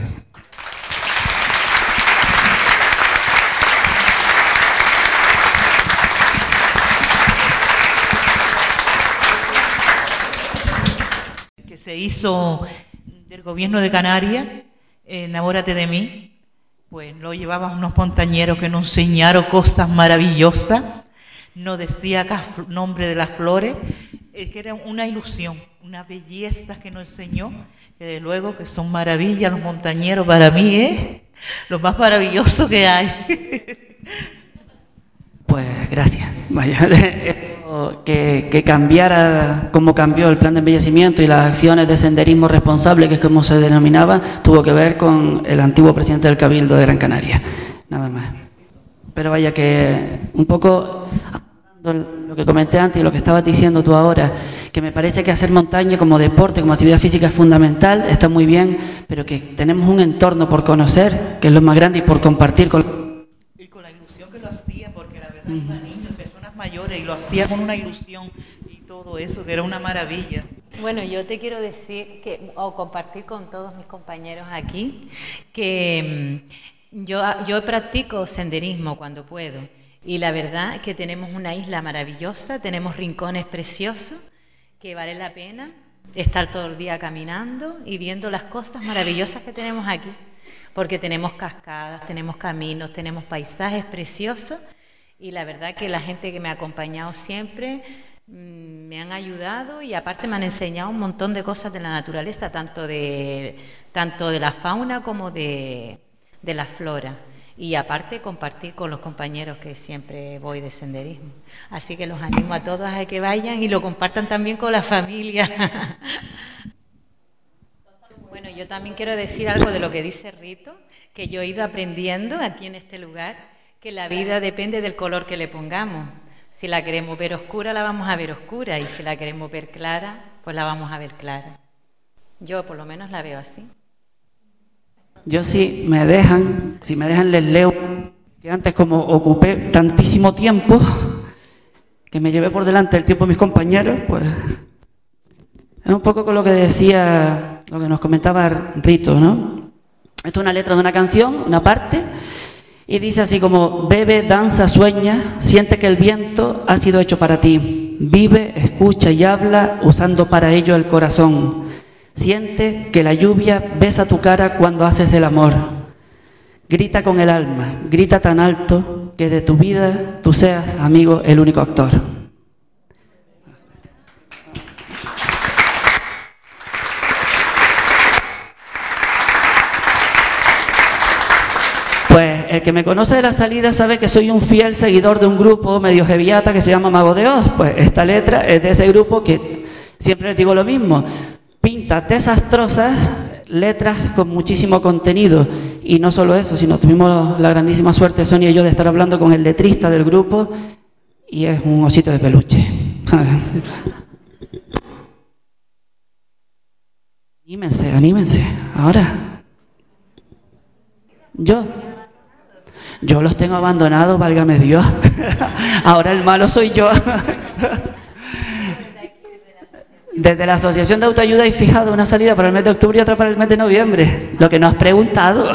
Que se hizo del gobierno de Canarias, Enamórate de mí. Pues lo llevaban unos montañeros que nos enseñaron cosas maravillosas, nos decía cada nombre de las flores, que era una ilusión, una belleza que nos enseñó, que de luego que son maravillas los montañeros, para mí es lo más maravilloso que hay. Pues gracias. Vaya, que cambiara, como cambió el plan de embellecimiento y las acciones de senderismo responsable, que es como se denominaba, tuvo que ver con el antiguo presidente del Cabildo de Gran Canaria, nada más. Pero vaya que un poco lo que comenté antes y lo que estabas diciendo tú ahora, que me parece que hacer montaña como deporte, como actividad física es fundamental, está muy bien, pero que tenemos un entorno por conocer, que es lo más grande, y por compartir con... Y con la ilusión que lo hacía, porque la verdad iba niños, personas mayores, y lo hacía con una ilusión y todo eso, que era una maravilla. Bueno, yo te quiero decir que, o compartir con todos mis compañeros aquí, que yo practico senderismo cuando puedo. Y la verdad que tenemos una isla maravillosa, tenemos rincones preciosos que vale la pena estar todo el día caminando y viendo las cosas maravillosas que tenemos aquí, porque tenemos cascadas, tenemos caminos, tenemos paisajes preciosos, y la verdad que la gente que me ha acompañado siempre me han ayudado, y aparte me han enseñado un montón de cosas de la naturaleza, tanto de la fauna como de la flora. Y aparte compartir con los compañeros que siempre voy de senderismo. Así que los animo a todos a que vayan y lo compartan también con la familia. Bueno, yo también quiero decir algo de lo que dice Rito, que yo he ido aprendiendo aquí en este lugar, que la vida depende del color que le pongamos. Si la queremos ver oscura, la vamos a ver oscura, y si la queremos ver clara, pues la vamos a ver clara. Yo por lo menos la veo así. Yo si me dejan les leo, que antes como ocupé tantísimo tiempo, que me llevé por delante el tiempo de mis compañeros, pues es un poco con lo que decía, lo que nos comentaba Rito, ¿no? Esto es una letra de una canción, una parte, y dice así como: bebe, danza, sueña, siente que el viento ha sido hecho para ti, vive, escucha y habla usando para ello el corazón. Siente que la lluvia besa tu cara cuando haces el amor. Grita con el alma, grita tan alto que de tu vida tú seas, amigo, el único actor. Pues el que me conoce de la salida sabe que soy un fiel seguidor de un grupo medio heviata que se llama Mago de Oz. Pues esta letra es de ese grupo que siempre les digo lo mismo. Pintas desastrosas, letras con muchísimo contenido. Y no solo eso, sino tuvimos la grandísima suerte, Sonia y yo, de estar hablando con el letrista del grupo, y es un osito de peluche. Anímense, ahora. Yo los tengo abandonados, válgame Dios. Ahora el malo soy yo. Desde la Asociación de Autoayuda he fijado una salida para el mes de octubre y otra para el mes de noviembre. Lo que nos has preguntado.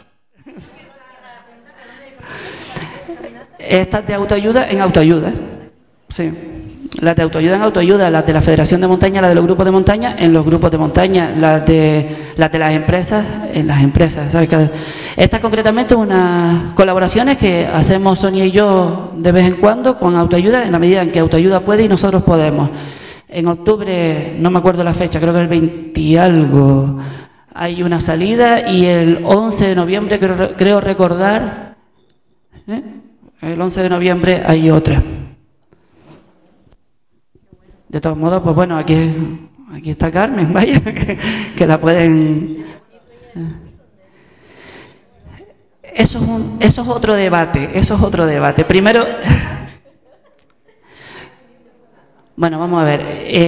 Estas de autoayuda en autoayuda. Sí. Las de autoayuda en autoayuda, las de la Federación de Montaña, las de los grupos de montaña en los grupos de montaña, las de las empresas en las empresas. ¿Sabes? Estas concretamente unas colaboraciones que hacemos Sonia y yo de vez en cuando con autoayuda, en la medida en que autoayuda puede y nosotros podemos. En octubre, no me acuerdo la fecha, creo que el 20 y algo, hay una salida, y el 11 de noviembre, creo recordar, el 11 de noviembre hay otra. De todos modos, pues bueno, aquí está Carmen, vaya, que la pueden... Eso es otro debate, Primero... Bueno, vamos a ver.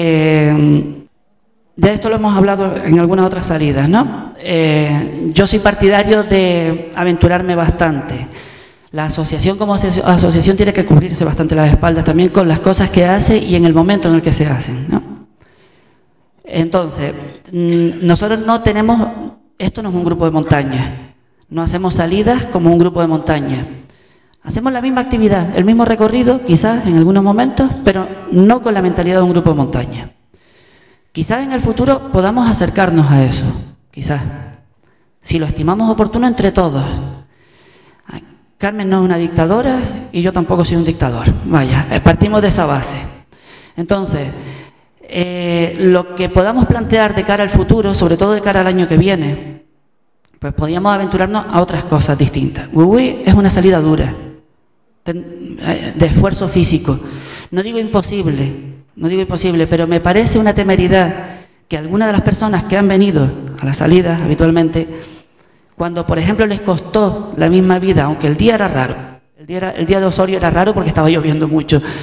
De esto lo hemos hablado en algunas otras salidas, ¿no? Yo soy partidario de aventurarme bastante. La asociación como asociación tiene que cubrirse bastante las espaldas también con las cosas que hace y en el momento en el que se hacen, ¿no? Entonces, nosotros no tenemos... Esto no es un grupo de montaña. No hacemos salidas como un grupo de montaña. Hacemos la misma actividad, el mismo recorrido, quizás en algunos momentos, pero no con la mentalidad de un grupo de montaña. Quizás en el futuro podamos acercarnos a eso, quizás, si lo estimamos oportuno entre todos. Carmen no es una dictadora y yo tampoco soy un dictador. Vaya, partimos de esa base. Entonces, lo que podamos plantear de cara al futuro, sobre todo de cara al año que viene, pues podríamos aventurarnos a otras cosas distintas. Wiwi es una salida dura, de esfuerzo físico. No digo imposible, pero me parece una temeridad que algunas de las personas que han venido a las salidas habitualmente, cuando por ejemplo les costó la misma vida, aunque el día era raro, el día de Osorio era raro porque estaba lloviendo mucho,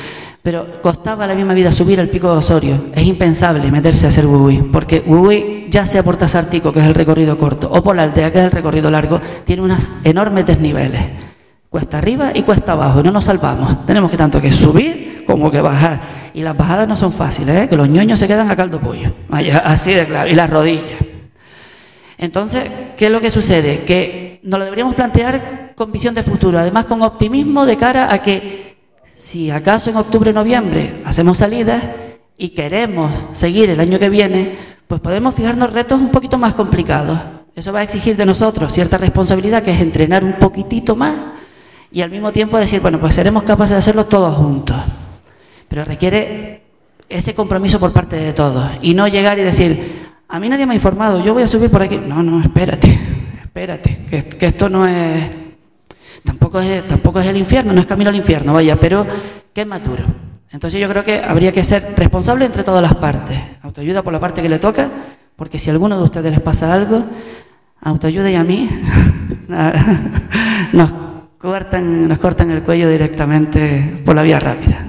pero costaba la misma vida subir al Pico de Osorio. Es impensable meterse a hacer Wiwi, porque Wiwi, ya sea por Tasartico, que es el recorrido corto, o por la aldea, que es el recorrido largo, tiene unos enormes desniveles. Cuesta arriba y cuesta abajo, no nos salvamos. Tenemos que tanto que subir como que bajar. Y las bajadas no son fáciles, ¿eh? Que los ñoños se quedan a caldo pollo. Así de claro. Y las rodillas. Entonces, ¿qué es lo que sucede? Que nos lo deberíamos plantear con visión de futuro, además con optimismo de cara a que si acaso en octubre o noviembre hacemos salidas y queremos seguir el año que viene, pues podemos fijarnos retos un poquito más complicados. Eso va a exigir de nosotros cierta responsabilidad, que es entrenar un poquitito más y al mismo tiempo decir, bueno, pues seremos capaces de hacerlo todos juntos. Pero requiere ese compromiso por parte de todos y no llegar y decir, a mí nadie me ha informado, yo voy a subir por aquí. No, espérate, que esto no es... Tampoco es el infierno, no es camino al infierno, vaya, pero que es más duro. Entonces yo creo que habría que ser responsable entre todas las partes. Autoayuda por la parte que le toca, porque si a alguno de ustedes les pasa algo, autoayuda y a mí nos cortan el cuello directamente por la vía rápida.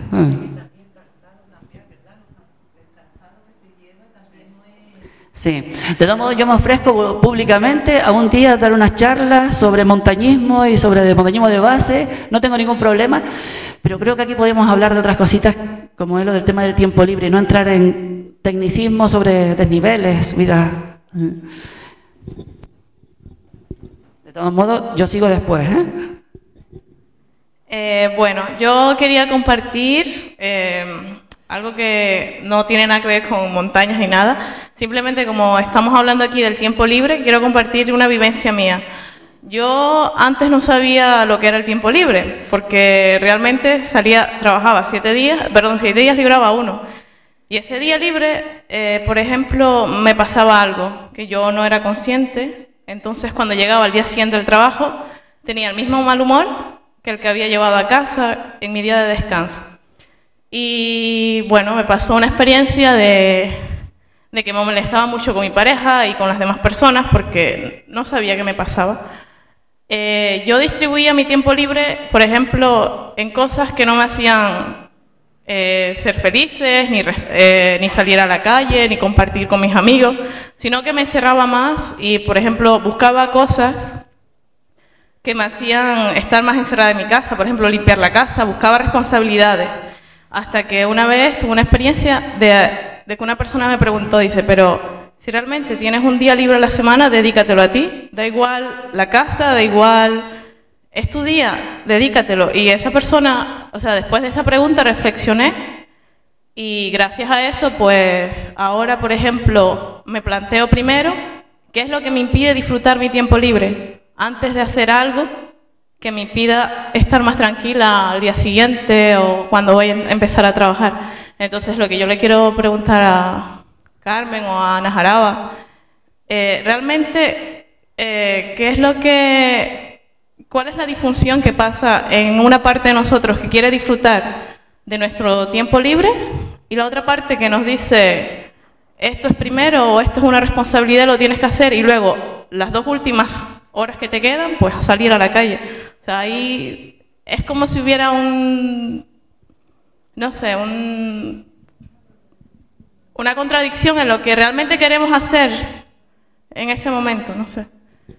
Sí, de todos modos yo me ofrezco públicamente a un día dar unas charlas sobre montañismo y sobre montañismo de base, no tengo ningún problema, pero creo que aquí podemos hablar de otras cositas como es lo del tema del tiempo libre y no entrar en tecnicismo sobre desniveles, vida. De todos modos, yo sigo después, Bueno, yo quería compartir algo que no tiene nada que ver con montañas ni nada. Simplemente, como estamos hablando aquí del tiempo libre, quiero compartir una vivencia mía. Yo antes no sabía lo que era el tiempo libre, porque realmente trabajaba 7 días libraba 1. Y ese día libre, por ejemplo, me pasaba algo que yo no era consciente. Entonces, cuando llegaba al día siguiente del trabajo, tenía el mismo mal humor que el que había llevado a casa en mi día de descanso. Y bueno, me pasó una experiencia de que me molestaba mucho con mi pareja y con las demás personas porque no sabía qué me pasaba. Yo distribuía mi tiempo libre, por ejemplo, en cosas que no me hacían ser felices, ni salir a la calle, ni compartir con mis amigos, sino que me encerraba más y, por ejemplo, buscaba cosas que me hacían estar más encerrada en mi casa, por ejemplo, limpiar la casa, buscaba responsabilidades. Hasta que una vez tuve una experiencia de que una persona me preguntó, dice, pero si realmente tienes un día libre a la semana, dedícatelo a ti, da igual la casa, da igual, es tu día, dedícatelo. Y esa persona, o sea, después de esa pregunta reflexioné y gracias a eso, pues ahora, por ejemplo, me planteo primero qué es lo que me impide disfrutar mi tiempo libre antes de hacer algo que me impida estar más tranquila al día siguiente o cuando voy a empezar a trabajar. Entonces, lo que yo le quiero preguntar a Carmen o a Ana Jaraba, realmente, ¿cuál es la disfunción que pasa en una parte de nosotros que quiere disfrutar de nuestro tiempo libre y la otra parte que nos dice, esto es primero o esto es una responsabilidad, lo tienes que hacer, y luego las 2 últimas horas que te quedan, pues a salir a la calle? O sea, ahí es como si hubiera una contradicción en lo que realmente queremos hacer en ese momento, no sé.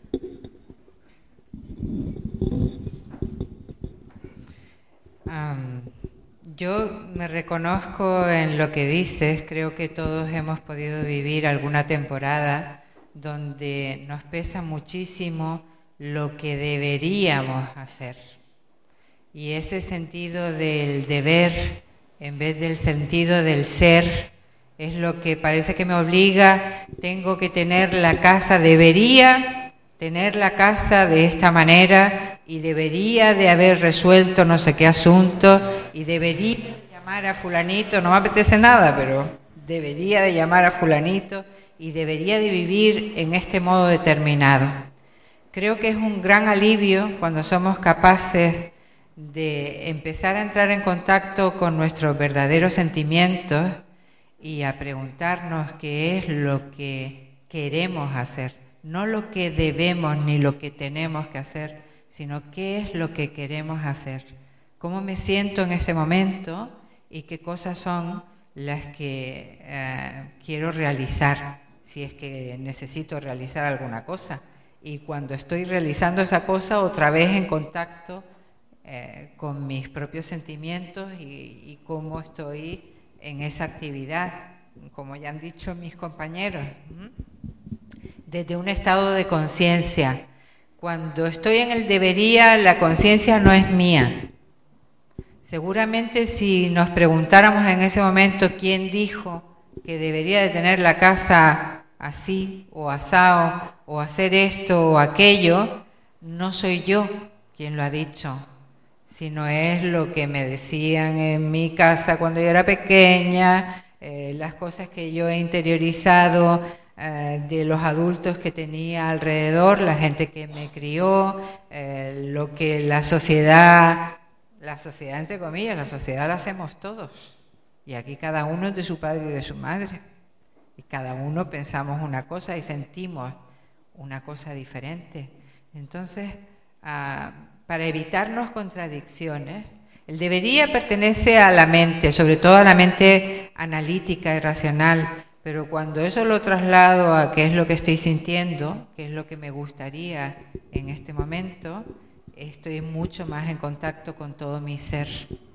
Yo me reconozco en lo que dices, creo que todos hemos podido vivir alguna temporada donde nos pesa muchísimo lo que deberíamos hacer. Y ese sentido del deber, en vez del sentido del ser, es lo que parece que me obliga, tengo que tener la casa, debería tener la casa de esta manera y debería de haber resuelto no sé qué asunto y debería llamar a fulanito, no me apetece nada, pero debería de llamar a fulanito y debería de vivir en este modo determinado. Creo que es un gran alivio cuando somos capaces de empezar a entrar en contacto con nuestros verdaderos sentimientos y a preguntarnos qué es lo que queremos hacer, no lo que debemos ni lo que tenemos que hacer, sino qué es lo que queremos hacer, cómo me siento en ese momento y qué cosas son las que quiero realizar, si es que necesito realizar alguna cosa. Y cuando estoy realizando esa cosa, otra vez en contacto con mis propios sentimientos y cómo estoy en esa actividad, como ya han dicho mis compañeros, desde un estado de conciencia. Cuando estoy en el debería, la conciencia no es mía. Seguramente si nos preguntáramos en ese momento quién dijo que debería de tener la casa así o asao o hacer esto o aquello, no soy yo quien lo ha dicho, sino es lo que me decían en mi casa cuando yo era pequeña, las cosas que yo he interiorizado de los adultos que tenía alrededor, la gente que me crió, lo que la sociedad entre comillas, la sociedad la hacemos todos. Y aquí cada uno es de su padre y de su madre. Y cada uno pensamos una cosa y sentimos una cosa diferente. Entonces, para evitarnos contradicciones, el debería pertenece a la mente, sobre todo a la mente analítica y racional, pero cuando eso lo traslado a qué es lo que estoy sintiendo, qué es lo que me gustaría en este momento, estoy mucho más en contacto con todo mi ser.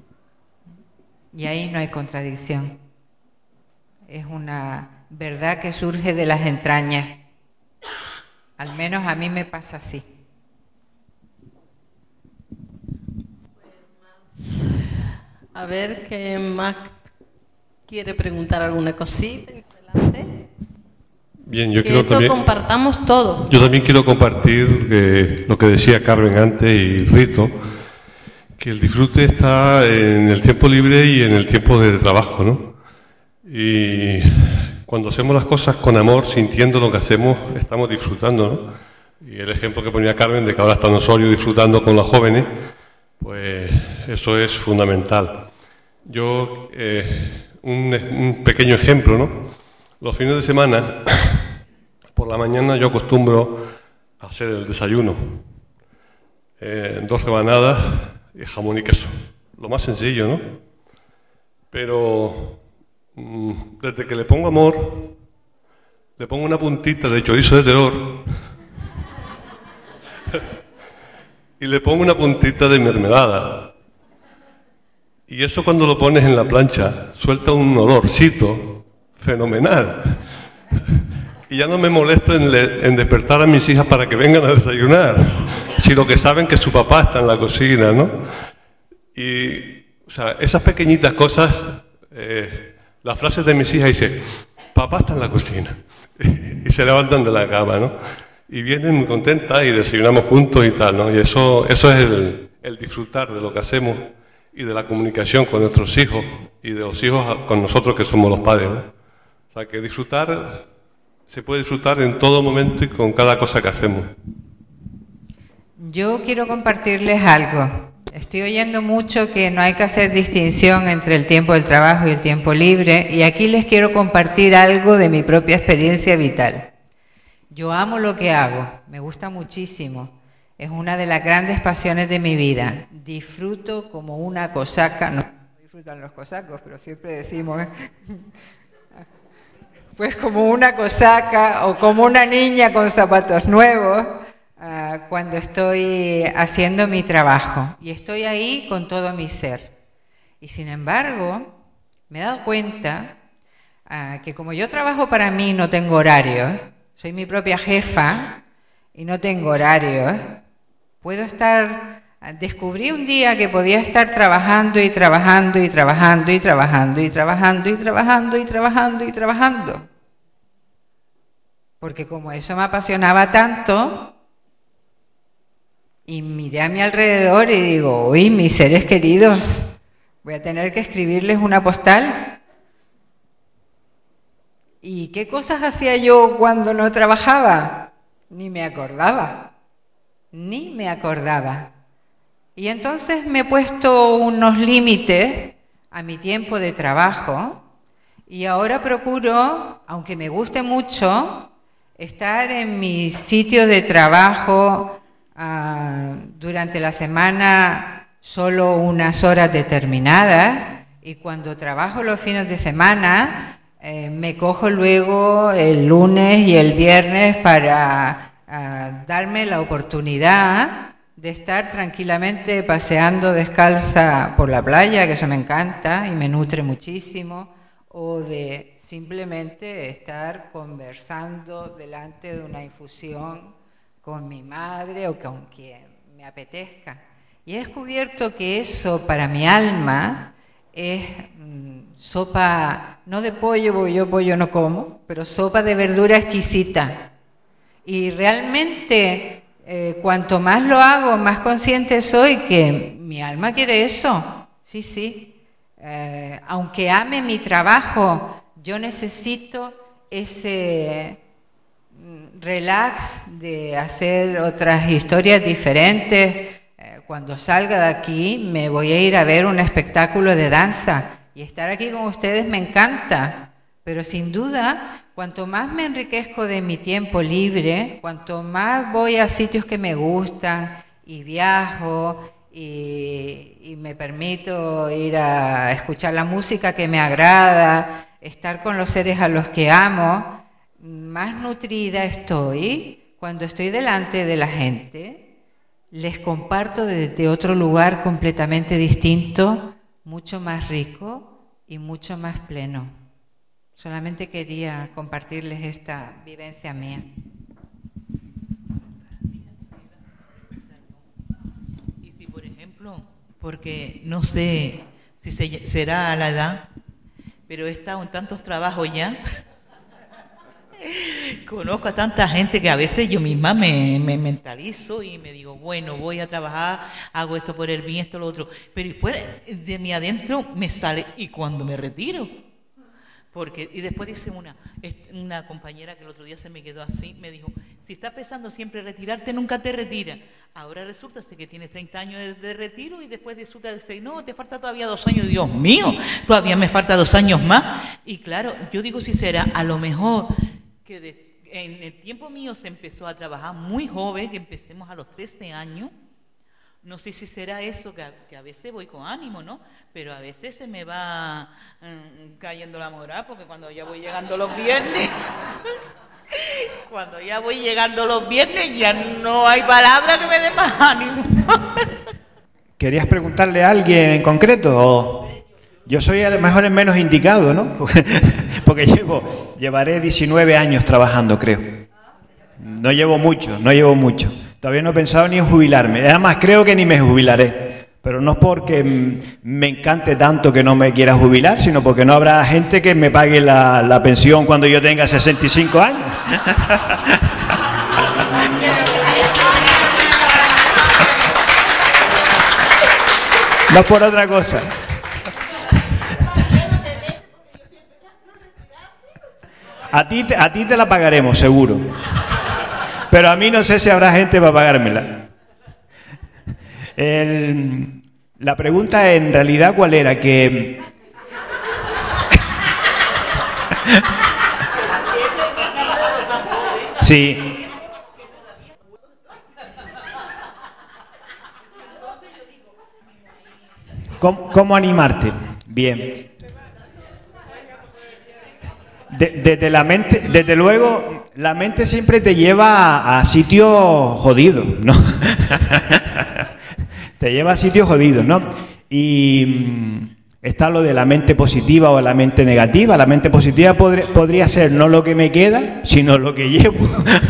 Y ahí no hay contradicción. Es una verdad que surge de las entrañas. Al menos a mí me pasa así. A ver, ¿qué más quiere preguntar alguna cosita? Adelante. Bien, yo que quiero esto también compartamos todo. Yo también quiero compartir lo que decía Carmen antes y Rito, que el disfrute está en el tiempo libre y en el tiempo de trabajo, ¿no? Y cuando hacemos las cosas con amor, sintiendo lo que hacemos, estamos disfrutando, ¿no? Y el ejemplo que ponía Carmen de que ahora está en Osorio disfrutando con los jóvenes, pues eso es fundamental. Yo, un pequeño ejemplo, ¿no? Los fines de semana, por la mañana yo acostumbro a hacer el desayuno. 2 rebanadas y jamón y queso. Lo más sencillo, ¿no? Pero desde que le pongo amor, le pongo una puntita de chorizo de terror y le pongo una puntita de mermelada. Y eso cuando lo pones en la plancha, suelta un olorcito fenomenal. Y ya no me molesto en despertar a mis hijas para que vengan a desayunar, sino que saben que su papá está en la cocina, ¿no? Y, o sea, esas pequeñitas cosas, las frases de mis hijas dicen, papá está en la cocina, y se levantan de la cama, ¿no? Y vienen muy contentas y desayunamos juntos y tal, ¿no? Y eso es el disfrutar de lo que hacemos y de la comunicación con nuestros hijos y de los hijos con nosotros que somos los padres, ¿no? O sea, que disfrutar, se puede disfrutar en todo momento y con cada cosa que hacemos. Yo quiero compartirles algo. Estoy oyendo mucho que no hay que hacer distinción entre el tiempo del trabajo y el tiempo libre, y aquí les quiero compartir algo de mi propia experiencia vital. Yo amo lo que hago, me gusta muchísimo. Es una de las grandes pasiones de mi vida. Disfruto como una cosaca, no disfrutan los cosacos, pero siempre decimos... Pues como una cosaca o como una niña con zapatos nuevos cuando estoy haciendo mi trabajo. Y estoy ahí con todo mi ser. Y sin embargo, me he dado cuenta que como yo trabajo para mí, no tengo horarios, soy mi propia jefa y no tengo horarios, puedo estar... Descubrí un día que podía estar trabajando y trabajando y trabajando y trabajando y trabajando y trabajando y trabajando y trabajando. Porque como eso me apasionaba tanto, y miré a mi alrededor y digo, uy, mis seres queridos, voy a tener que escribirles una postal. ¿Y qué cosas hacía yo cuando no trabajaba? Ni me acordaba, ni me acordaba. Y entonces me he puesto unos límites a mi tiempo de trabajo y ahora procuro, aunque me guste mucho, estar en mi sitio de trabajo durante la semana solo unas horas determinadas Y cuando trabajo los fines de semana, me cojo luego el lunes y el viernes para darme la oportunidad de estar tranquilamente paseando descalza por la playa, que eso me encanta y me nutre muchísimo, o de simplemente estar conversando delante de una infusión con mi madre o con quien me apetezca. Y he descubierto que eso para mi alma es sopa, no de pollo, porque yo pollo no como, pero sopa de verdura exquisita. Y realmente, cuanto más lo hago, más consciente soy que mi alma quiere eso. Sí, sí. Aunque ame mi trabajo, yo necesito ese relax de hacer otras historias diferentes. Cuando salga de aquí me voy a ir a ver un espectáculo de danza y estar aquí con ustedes me encanta, pero sin duda, cuanto más me enriquezco de mi tiempo libre, cuanto más voy a sitios que me gustan y viajo y me permito ir a escuchar la música que me agrada, estar con los seres a los que amo, más nutrida estoy cuando estoy delante de la gente. Les comparto desde otro lugar completamente distinto, mucho más rico y mucho más pleno. Solamente quería compartirles esta vivencia mía. Y si, por ejemplo, porque no sé si será a la edad, pero he estado en tantos trabajos ya, conozco a tanta gente que a veces yo misma me mentalizo y me digo, bueno, voy a trabajar, hago esto por el bien, esto, lo otro. Pero después de mí adentro me sale, ¿y cuando me retiro? Porque, y después dice una compañera que el otro día se me quedó así, me dijo, si estás pensando siempre retirarte, nunca te retiras. Ahora resulta que tienes 30 años de retiro y después resulta que no, te falta todavía 2 años. Dios mío, todavía me falta 2 años más. Y claro, yo digo si será, a lo mejor que en el tiempo mío se empezó a trabajar muy joven, que empecemos a los 13 años. No sé si será eso, que a veces voy con ánimo, ¿no? Pero a veces se me va cayendo la moral, porque cuando ya voy llegando los viernes, ya no hay palabra que me dé más ánimo. ¿Querías preguntarle a alguien en concreto? ¿O? Yo soy a lo mejor el menos indicado, ¿no? Porque llevaré 19 años trabajando, creo. No llevo mucho. Todavía no he pensado ni en jubilarme. Además, creo que ni me jubilaré. Pero no porque me encante tanto que no me quiera jubilar, sino porque no habrá gente que me pague la pensión cuando yo tenga 65 años. No por otra cosa. A ti te la pagaremos, seguro. Pero a mí no sé si habrá gente para pagármela. La pregunta en realidad, ¿cuál era? Que... Sí. ¿Cómo animarte? Bien. Desde la mente, desde luego, la mente siempre te lleva a sitios jodidos, ¿no? Te lleva a sitios jodidos, ¿no? Y está lo de la mente positiva o la mente negativa. La mente positiva podría ser no lo que me queda, sino lo que llevo.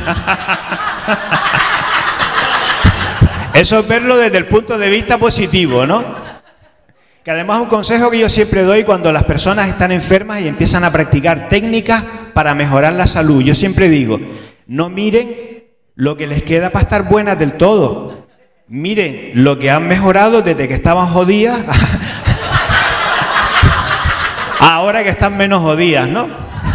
Eso es verlo desde el punto de vista positivo, ¿no? Que además es un consejo que yo siempre doy cuando las personas están enfermas y empiezan a practicar técnicas para mejorar la salud. Yo siempre digo, no miren lo que les queda para estar buenas del todo. Miren lo que han mejorado desde que estaban jodidas ahora que están menos jodidas, ¿no?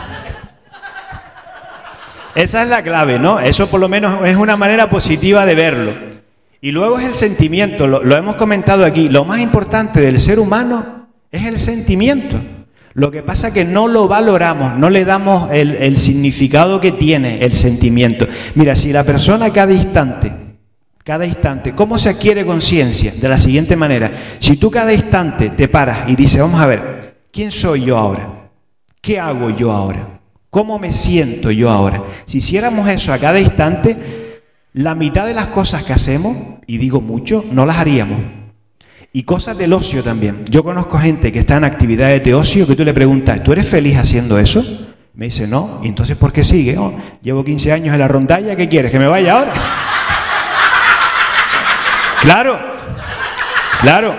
Esa es la clave, ¿no? Eso por lo menos es una manera positiva de verlo. Y luego es el sentimiento, lo hemos comentado aquí, lo más importante del ser humano es el sentimiento. Lo que pasa es que no lo valoramos, no le damos el significado que tiene el sentimiento. Mira, si la persona cada instante Cada instante. ¿Cómo se adquiere conciencia? De la siguiente manera. Si tú cada instante te paras y dices, vamos a ver, ¿quién soy yo ahora? ¿Qué hago yo ahora? ¿Cómo me siento yo ahora? Si hiciéramos eso a cada instante, la mitad de las cosas que hacemos, y digo mucho, no las haríamos. Y cosas del ocio también. Yo conozco gente que está en actividades de ocio que tú le preguntas, ¿tú eres feliz haciendo eso? Me dice, no. ¿Y entonces por qué sigue? Oh, llevo 15 años en la rondalla, ¿qué quieres? ¿Que me vaya ahora? Claro, claro.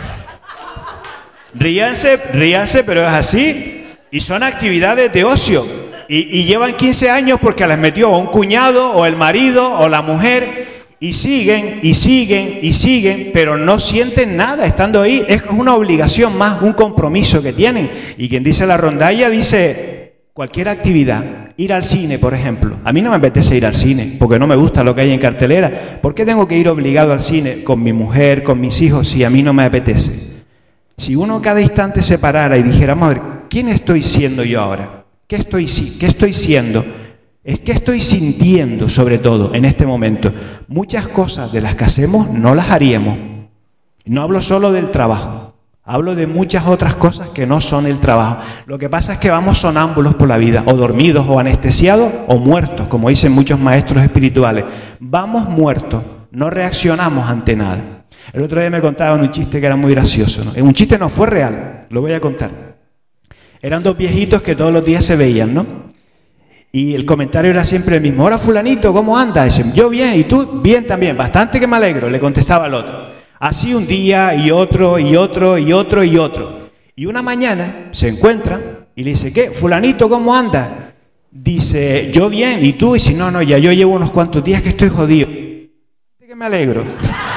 Ríanse, pero es así. Y son actividades de ocio. Y llevan 15 años porque las metió o un cuñado, o el marido, o la mujer. Y siguen, pero no sienten nada estando ahí. Es una obligación más, un compromiso que tienen. Y quien dice la rondalla dice cualquier actividad. Ir al cine, por ejemplo. A mí no me apetece ir al cine, porque no me gusta lo que hay en cartelera. ¿Por qué tengo que ir obligado al cine con mi mujer, con mis hijos, si a mí no me apetece? Si uno cada instante se parara y dijera, vamos a ver, ¿quién estoy siendo yo ahora? ¿Qué estoy siendo? ¿Qué estoy sintiendo, sobre todo, en este momento? Muchas cosas de las que hacemos no las haríamos. No hablo solo del trabajo. Hablo de muchas otras cosas que no son el trabajo. Lo que pasa es que vamos sonámbulos por la vida, o dormidos, o anestesiados, o muertos, como dicen muchos maestros espirituales. Vamos muertos, no reaccionamos ante nada. El otro día me contaban un chiste que era muy gracioso, ¿no? Un chiste no fue real, lo voy a contar. Eran dos viejitos que todos los días se veían, ¿no? Y el comentario era siempre el mismo. Ahora fulanito, ¿cómo andas? Dicen, yo bien, ¿y tú? Bien también, bastante que me alegro, le contestaba el otro. Así un día y otro, y otro, y otro, y otro. Y una mañana se encuentran y le dice, ¿qué? Fulanito, ¿cómo andas? Dice, yo bien, ¿y tú? Y dice, no, ya yo llevo unos cuantos días que estoy jodido. Que me alegro.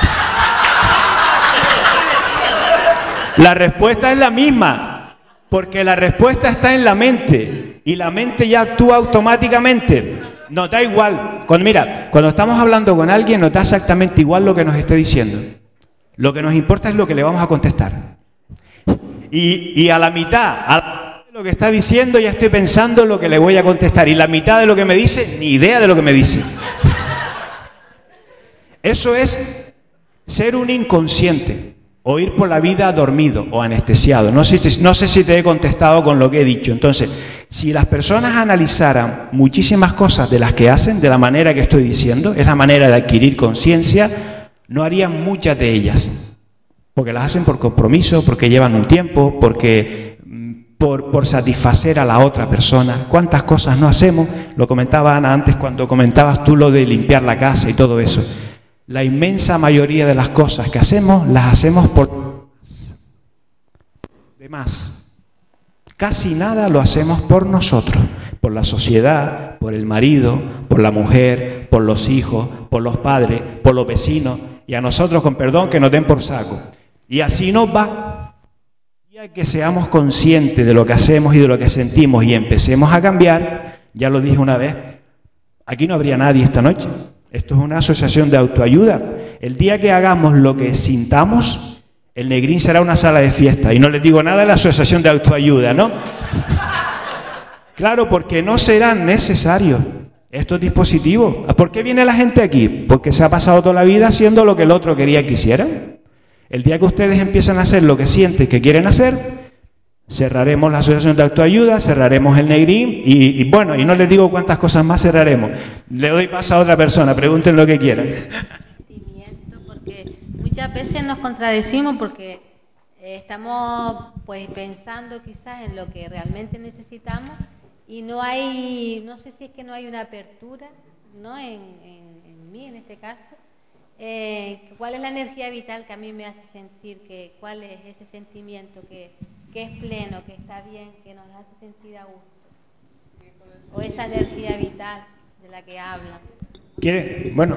La respuesta es la misma, porque la respuesta está en la mente, y la mente ya actúa automáticamente. Nos da igual. Cuando estamos hablando con alguien, nos da exactamente igual lo que nos esté diciendo. Lo que nos importa es lo que le vamos a contestar. Y a la mitad de lo que está diciendo ya estoy pensando en lo que le voy a contestar. Y la mitad de lo que me dice, ni idea de lo que me dice. Eso es ser un inconsciente. O ir por la vida dormido o anestesiado. No sé si te he contestado con lo que he dicho. Entonces, si las personas analizaran muchísimas cosas de las que hacen, de la manera que estoy diciendo, es la manera de adquirir conciencia, no harían muchas de ellas. Porque las hacen por compromiso, porque llevan un tiempo, porque por satisfacer a la otra persona. ¿Cuántas cosas no hacemos? Lo comentaba Ana antes cuando comentabas tú lo de limpiar la casa y todo eso. La inmensa mayoría de las cosas que hacemos, las hacemos por demás. Casi nada lo hacemos por nosotros, por la sociedad, por el marido, por la mujer, por los hijos, por los padres, por los vecinos, y a nosotros, con perdón, que nos den por saco. Y así nos va. Y hay que seamos conscientes de lo que hacemos y de lo que sentimos y empecemos a cambiar. Ya lo dije una vez, aquí no habría nadie esta noche. Esto es una asociación de autoayuda. El día que hagamos lo que sintamos, el Negrín será una sala de fiesta. Y no les digo nada de la asociación de autoayuda, ¿no? Claro, porque no serán necesarios estos dispositivos. ¿Por qué viene la gente aquí? Porque se ha pasado toda la vida haciendo lo que el otro quería que hicieran. El día que ustedes empiezan a hacer lo que sienten que quieren hacer, cerraremos la asociación de autoayuda, cerraremos el Negrín y bueno, y no les digo cuántas cosas más cerraremos. Le doy paso a otra persona, pregunten lo que quieran. Porque muchas veces nos contradecimos porque estamos pues pensando quizás en lo que realmente necesitamos y no sé si es que no hay una apertura, ¿no? En mí en este caso. ¿Cuál es la energía vital que a mí me hace sentir cuál es ese sentimiento que es pleno, que está bien, que nos hace sentir a gusto? O esa energía vital de la que habla. ¿Quiere? Bueno.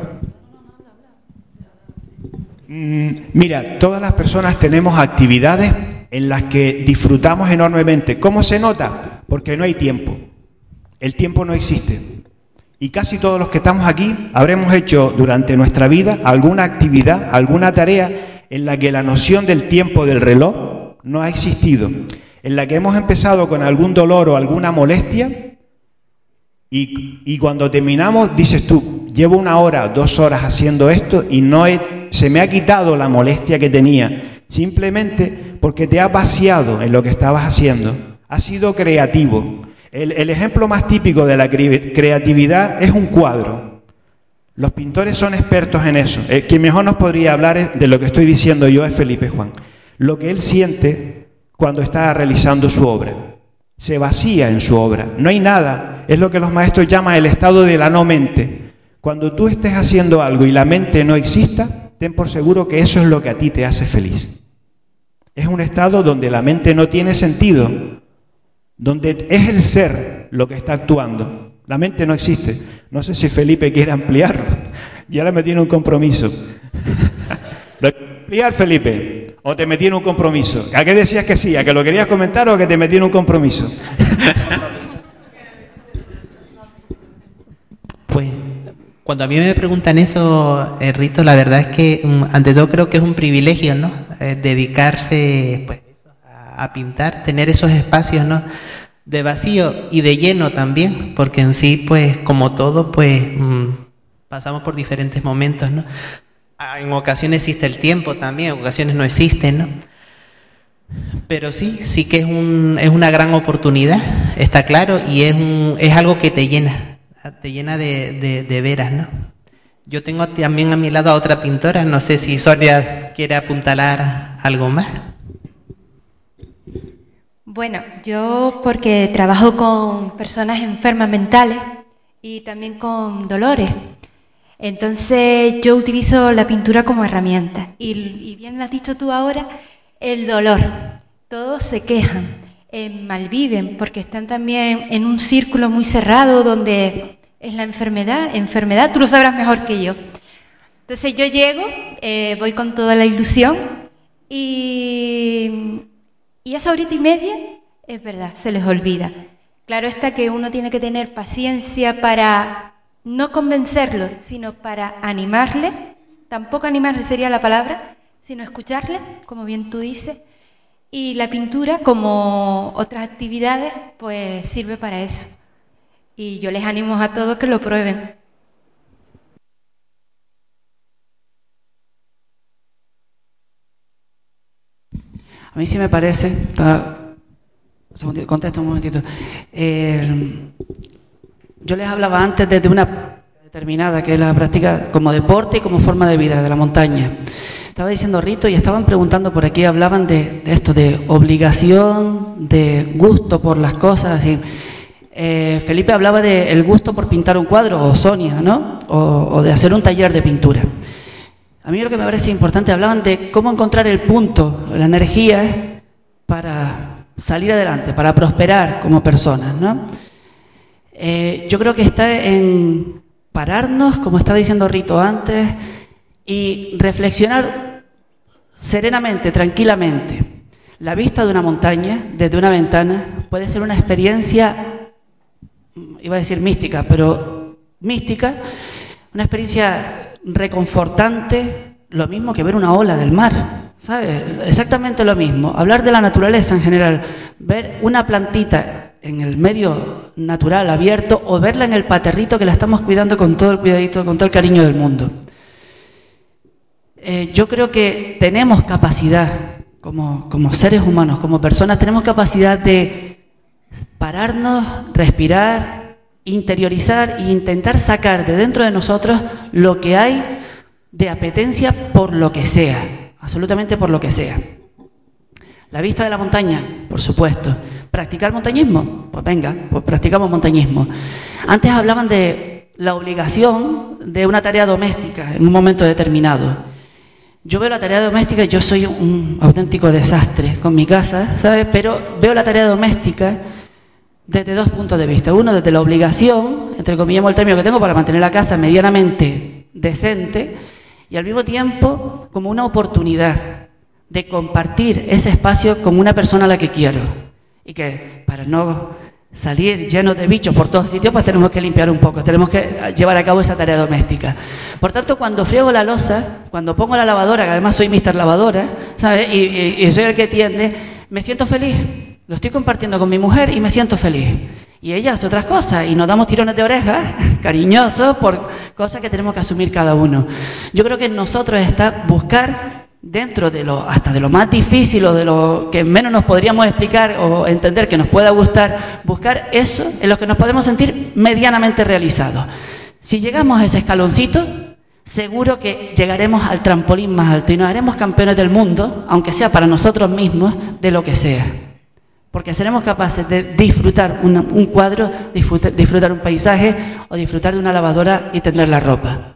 Mira, todas las personas tenemos actividades en las que disfrutamos enormemente. ¿Cómo se nota? Porque no hay tiempo. El tiempo no existe. Y casi todos los que estamos aquí habremos hecho durante nuestra vida alguna actividad, alguna tarea en la que la noción del tiempo del reloj no ha existido, en la que hemos empezado con algún dolor o alguna molestia y cuando terminamos dices tú, llevo 1 hora, 2 horas haciendo esto y se me ha quitado la molestia que tenía, simplemente porque te has vaciado en lo que estabas haciendo, has sido creativo. El ejemplo más típico de la creatividad es un cuadro. Los pintores son expertos en eso. Quien mejor nos podría hablar de lo que estoy diciendo yo es Felipe Juan. Lo que él siente cuando está realizando su obra. Se vacía en su obra. No hay nada. Es lo que los maestros llaman el estado de la no mente. Cuando tú estés haciendo algo y la mente no exista, ten por seguro que eso es lo que a ti te hace feliz. Es un estado donde la mente no tiene sentido, donde es el ser lo que está actuando. La mente no existe. No sé si Felipe quiere ampliarlo. Y ahora me tiene un compromiso. ¿Lo quieres ampliar, Felipe? ¿O te metí en un compromiso? ¿A qué decías que sí? ¿A que lo querías comentar o a que te metí en un compromiso? Pues cuando a mí me preguntan eso, Rito, la verdad es que ante todo creo que es un privilegio, ¿no? Dedicarse pues, a pintar, tener esos espacios, ¿no? De vacío y de lleno también, porque en sí, pues como todo, pues pasamos por diferentes momentos, ¿no? En ocasiones existe el tiempo también, en ocasiones no existe, ¿no? Pero sí que es una gran oportunidad, está claro, y es algo que te llena de veras, ¿no? Yo tengo también a mi lado a otra pintora, no sé si Sonia quiere apuntalar algo más. Bueno, yo porque trabajo con personas enfermas mentales y también con dolores. Entonces yo utilizo la pintura como herramienta. Y bien lo has dicho tú ahora, el dolor. Todos se quejan, malviven, porque están también en un círculo muy cerrado donde es la enfermedad, tú lo sabrás mejor que yo. Entonces yo llego, voy con toda la ilusión y esa horita y media, es verdad, se les olvida. Claro está que uno tiene que tener paciencia para no convencerlos, sino para animarles. Tampoco animarles sería la palabra, sino escucharles, como bien tú dices. Y la pintura, como otras actividades, pues sirve para eso. Y yo les animo a todos que lo prueben. A mí sí me parece, contesto un momentito, yo les hablaba antes desde una determinada, que es la práctica como deporte y como forma de vida de la montaña. Estaba diciendo Rito y estaban preguntando por aquí, hablaban de esto, de obligación, de gusto por las cosas, así. Felipe hablaba del gusto por pintar un cuadro, o Sonia, ¿no? O de hacer un taller de pintura. A mí lo que me parece importante, hablaban de cómo encontrar el punto, la energía para salir adelante, para prosperar como personas, ¿no? Yo creo que está en pararnos, como estaba diciendo Rito antes, y reflexionar serenamente, tranquilamente. La vista de una montaña, desde una ventana, puede ser una experiencia, iba a decir mística, pero mística, una experiencia reconfortante, lo mismo que ver una ola del mar, ¿sabes? Exactamente lo mismo. Hablar de la naturaleza en general, ver una plantita en el medio natural abierto o verla en el paterrito que la estamos cuidando con todo el cuidadito, con todo el cariño del mundo. Yo creo que tenemos capacidad, como seres humanos, como personas, tenemos capacidad de pararnos, respirar, interiorizar e intentar sacar de dentro de nosotros lo que hay de apetencia por lo que sea, absolutamente por lo que sea. La vista de la montaña, por supuesto. ¿Practicar montañismo? Pues venga, pues practicamos montañismo. Antes hablaban de la obligación de una tarea doméstica en un momento determinado. Yo veo la tarea doméstica, yo soy un auténtico desastre con mi casa, ¿sabes? Pero veo la tarea doméstica desde dos puntos de vista. Uno, desde la obligación, entre comillas el término que tengo para mantener la casa medianamente decente, y al mismo tiempo como una oportunidad de compartir ese espacio con una persona a la que quiero. Y que para no salir llenos de bichos por todos sitios, pues tenemos que limpiar un poco, tenemos que llevar a cabo esa tarea doméstica. Por tanto, cuando friego la loza, cuando pongo la lavadora, que además soy Mr. Lavadora, ¿sabes? Y soy el que tiende, me siento feliz. Lo estoy compartiendo con mi mujer y me siento feliz. Y ella hace otras cosas y nos damos tirones de orejas cariñosos por cosas que tenemos que asumir cada uno. Yo creo que en nosotros está buscar dentro de hasta de lo más difícil o de lo que menos nos podríamos explicar o entender que nos pueda gustar, buscar eso en lo que nos podemos sentir medianamente realizados. Si llegamos a ese escaloncito, seguro que llegaremos al trampolín más alto y nos haremos campeones del mundo, aunque sea para nosotros mismos, de lo que sea. Porque seremos capaces de disfrutar un cuadro, disfrutar un paisaje o disfrutar de una lavadora y tender la ropa.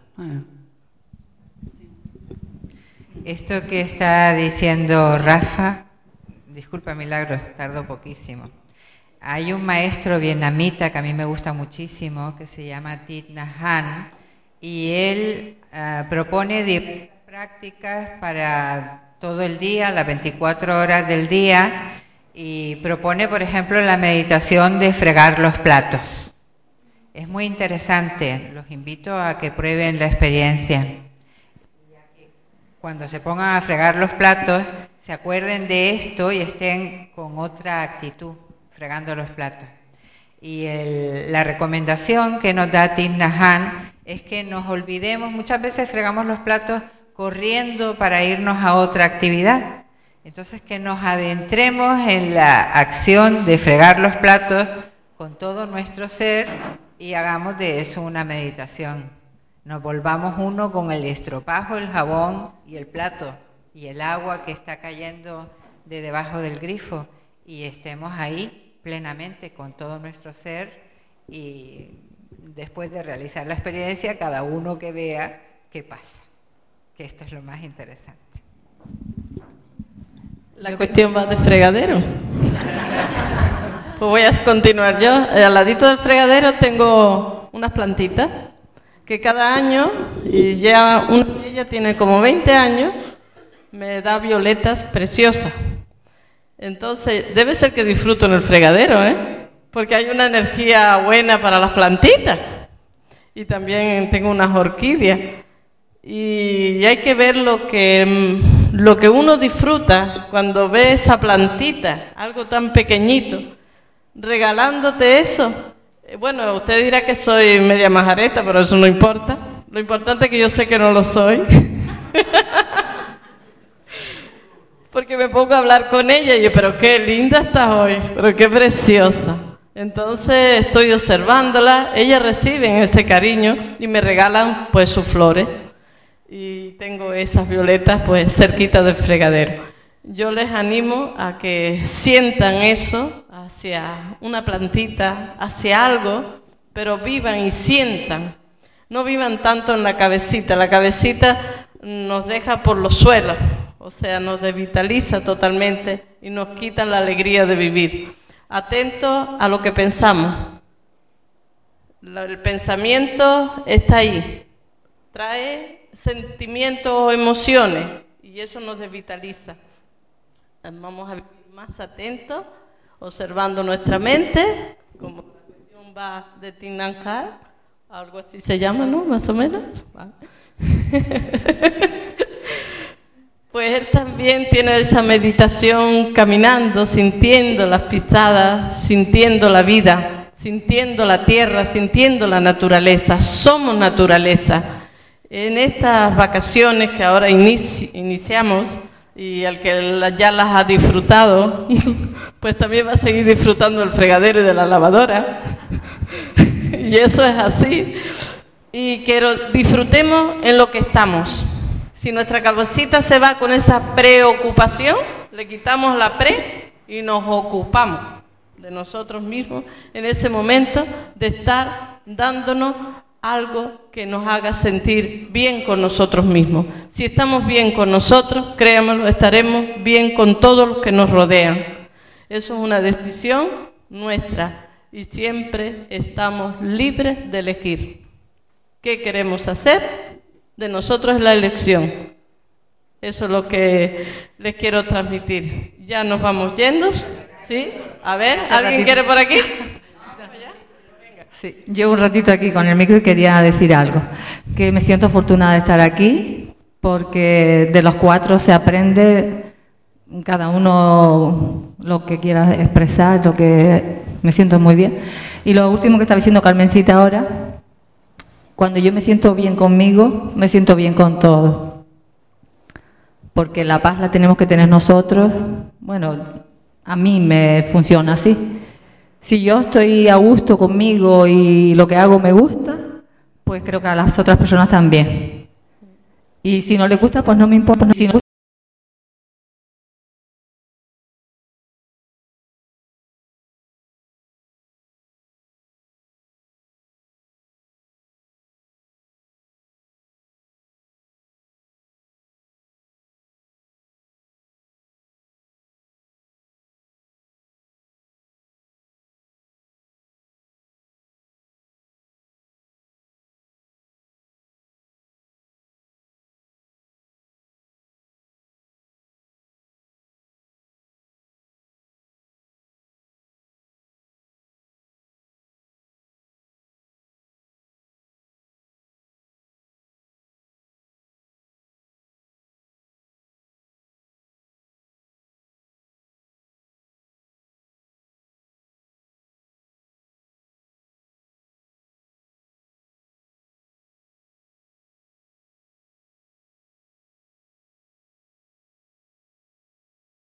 Esto que está diciendo Rafa, disculpa Milagros, tardo poquísimo. Hay un maestro vietnamita que a mí me gusta muchísimo, que se llama Thich Nhat Hanh, y él propone prácticas para todo el día, las 24 horas del día, y propone, por ejemplo, la meditación de fregar los platos. Es muy interesante, los invito a que prueben la experiencia. Cuando se pongan a fregar los platos, se acuerden de esto y estén con otra actitud, fregando los platos. Y la recomendación que nos da Thich Nhat Hanh es que nos olvidemos, muchas veces fregamos los platos corriendo para irnos a otra actividad. Entonces que nos adentremos en la acción de fregar los platos con todo nuestro ser y hagamos de eso una meditación. Nos volvamos uno con el estropajo, el jabón y el plato y el agua que está cayendo de debajo del grifo y estemos ahí plenamente con todo nuestro ser y después de realizar la experiencia cada uno que vea qué pasa, que esto es lo más interesante. La cuestión va de fregadero. Pues voy a continuar yo. Al ladito del fregadero tengo unas plantitas que cada año, y ya una de ellas tiene como 20 años, me da violetas preciosas. Entonces, debe ser que disfruto en el fregadero, porque hay una energía buena para las plantitas. Y también tengo unas orquídeas. Y hay que ver lo que uno disfruta cuando ve esa plantita, algo tan pequeñito, regalándote eso. Bueno, usted dirá que soy media majareta, pero eso no importa. Lo importante es que yo sé que no lo soy. Porque me pongo a hablar con ella y yo, pero qué linda estás hoy, pero qué preciosa. Entonces estoy observándola, ella recibe ese cariño y me regalan pues sus flores. Y tengo esas violetas pues cerquita del fregadero. Yo les animo a que sientan eso hacia una plantita, hacia algo, pero vivan y sientan. No vivan tanto en la cabecita. La cabecita nos deja por los suelos, o sea, nos devitaliza totalmente y nos quita la alegría de vivir. Atentos a lo que pensamos. El pensamiento está ahí. Trae sentimientos o emociones y eso nos devitaliza. Vamos a vivir más atentos, observando nuestra mente, como la cuestión va de Thich Nhat Hanh, algo así se llama, ¿no? Más o menos. Pues él también tiene esa meditación caminando, sintiendo las pisadas, sintiendo la vida, sintiendo la tierra, sintiendo la naturaleza. Somos naturaleza. En estas vacaciones que ahora iniciamos, y al que ya las ha disfrutado, pues también va a seguir disfrutando del fregadero y de la lavadora. Y eso es así. Y disfrutemos en lo que estamos. Si nuestra cabecita se va con esa preocupación, le quitamos la y nos ocupamos de nosotros mismos en ese momento de estar dándonos algo que nos haga sentir bien con nosotros mismos. Si estamos bien con nosotros, créanmelo, estaremos bien con todos los que nos rodean. Eso es una decisión nuestra y siempre estamos libres de elegir. ¿Qué queremos hacer? De nosotros es la elección. Eso es lo que les quiero transmitir. Ya nos vamos yendo, ¿sí? A ver, ¿alguien quiere por aquí? Sí, llevo un ratito aquí con el micro y quería decir algo, que me siento afortunada de estar aquí porque de los 4 se aprende cada uno lo que quiera expresar, lo que me siento muy bien. Y lo último que estaba diciendo Carmencita ahora, cuando yo me siento bien conmigo, me siento bien con todo. Porque la paz la tenemos que tener nosotros. Bueno, a mí me funciona así. Si yo estoy a gusto conmigo y lo que hago me gusta, pues creo que a las otras personas también. Y si no les gusta, pues no me importa. Si no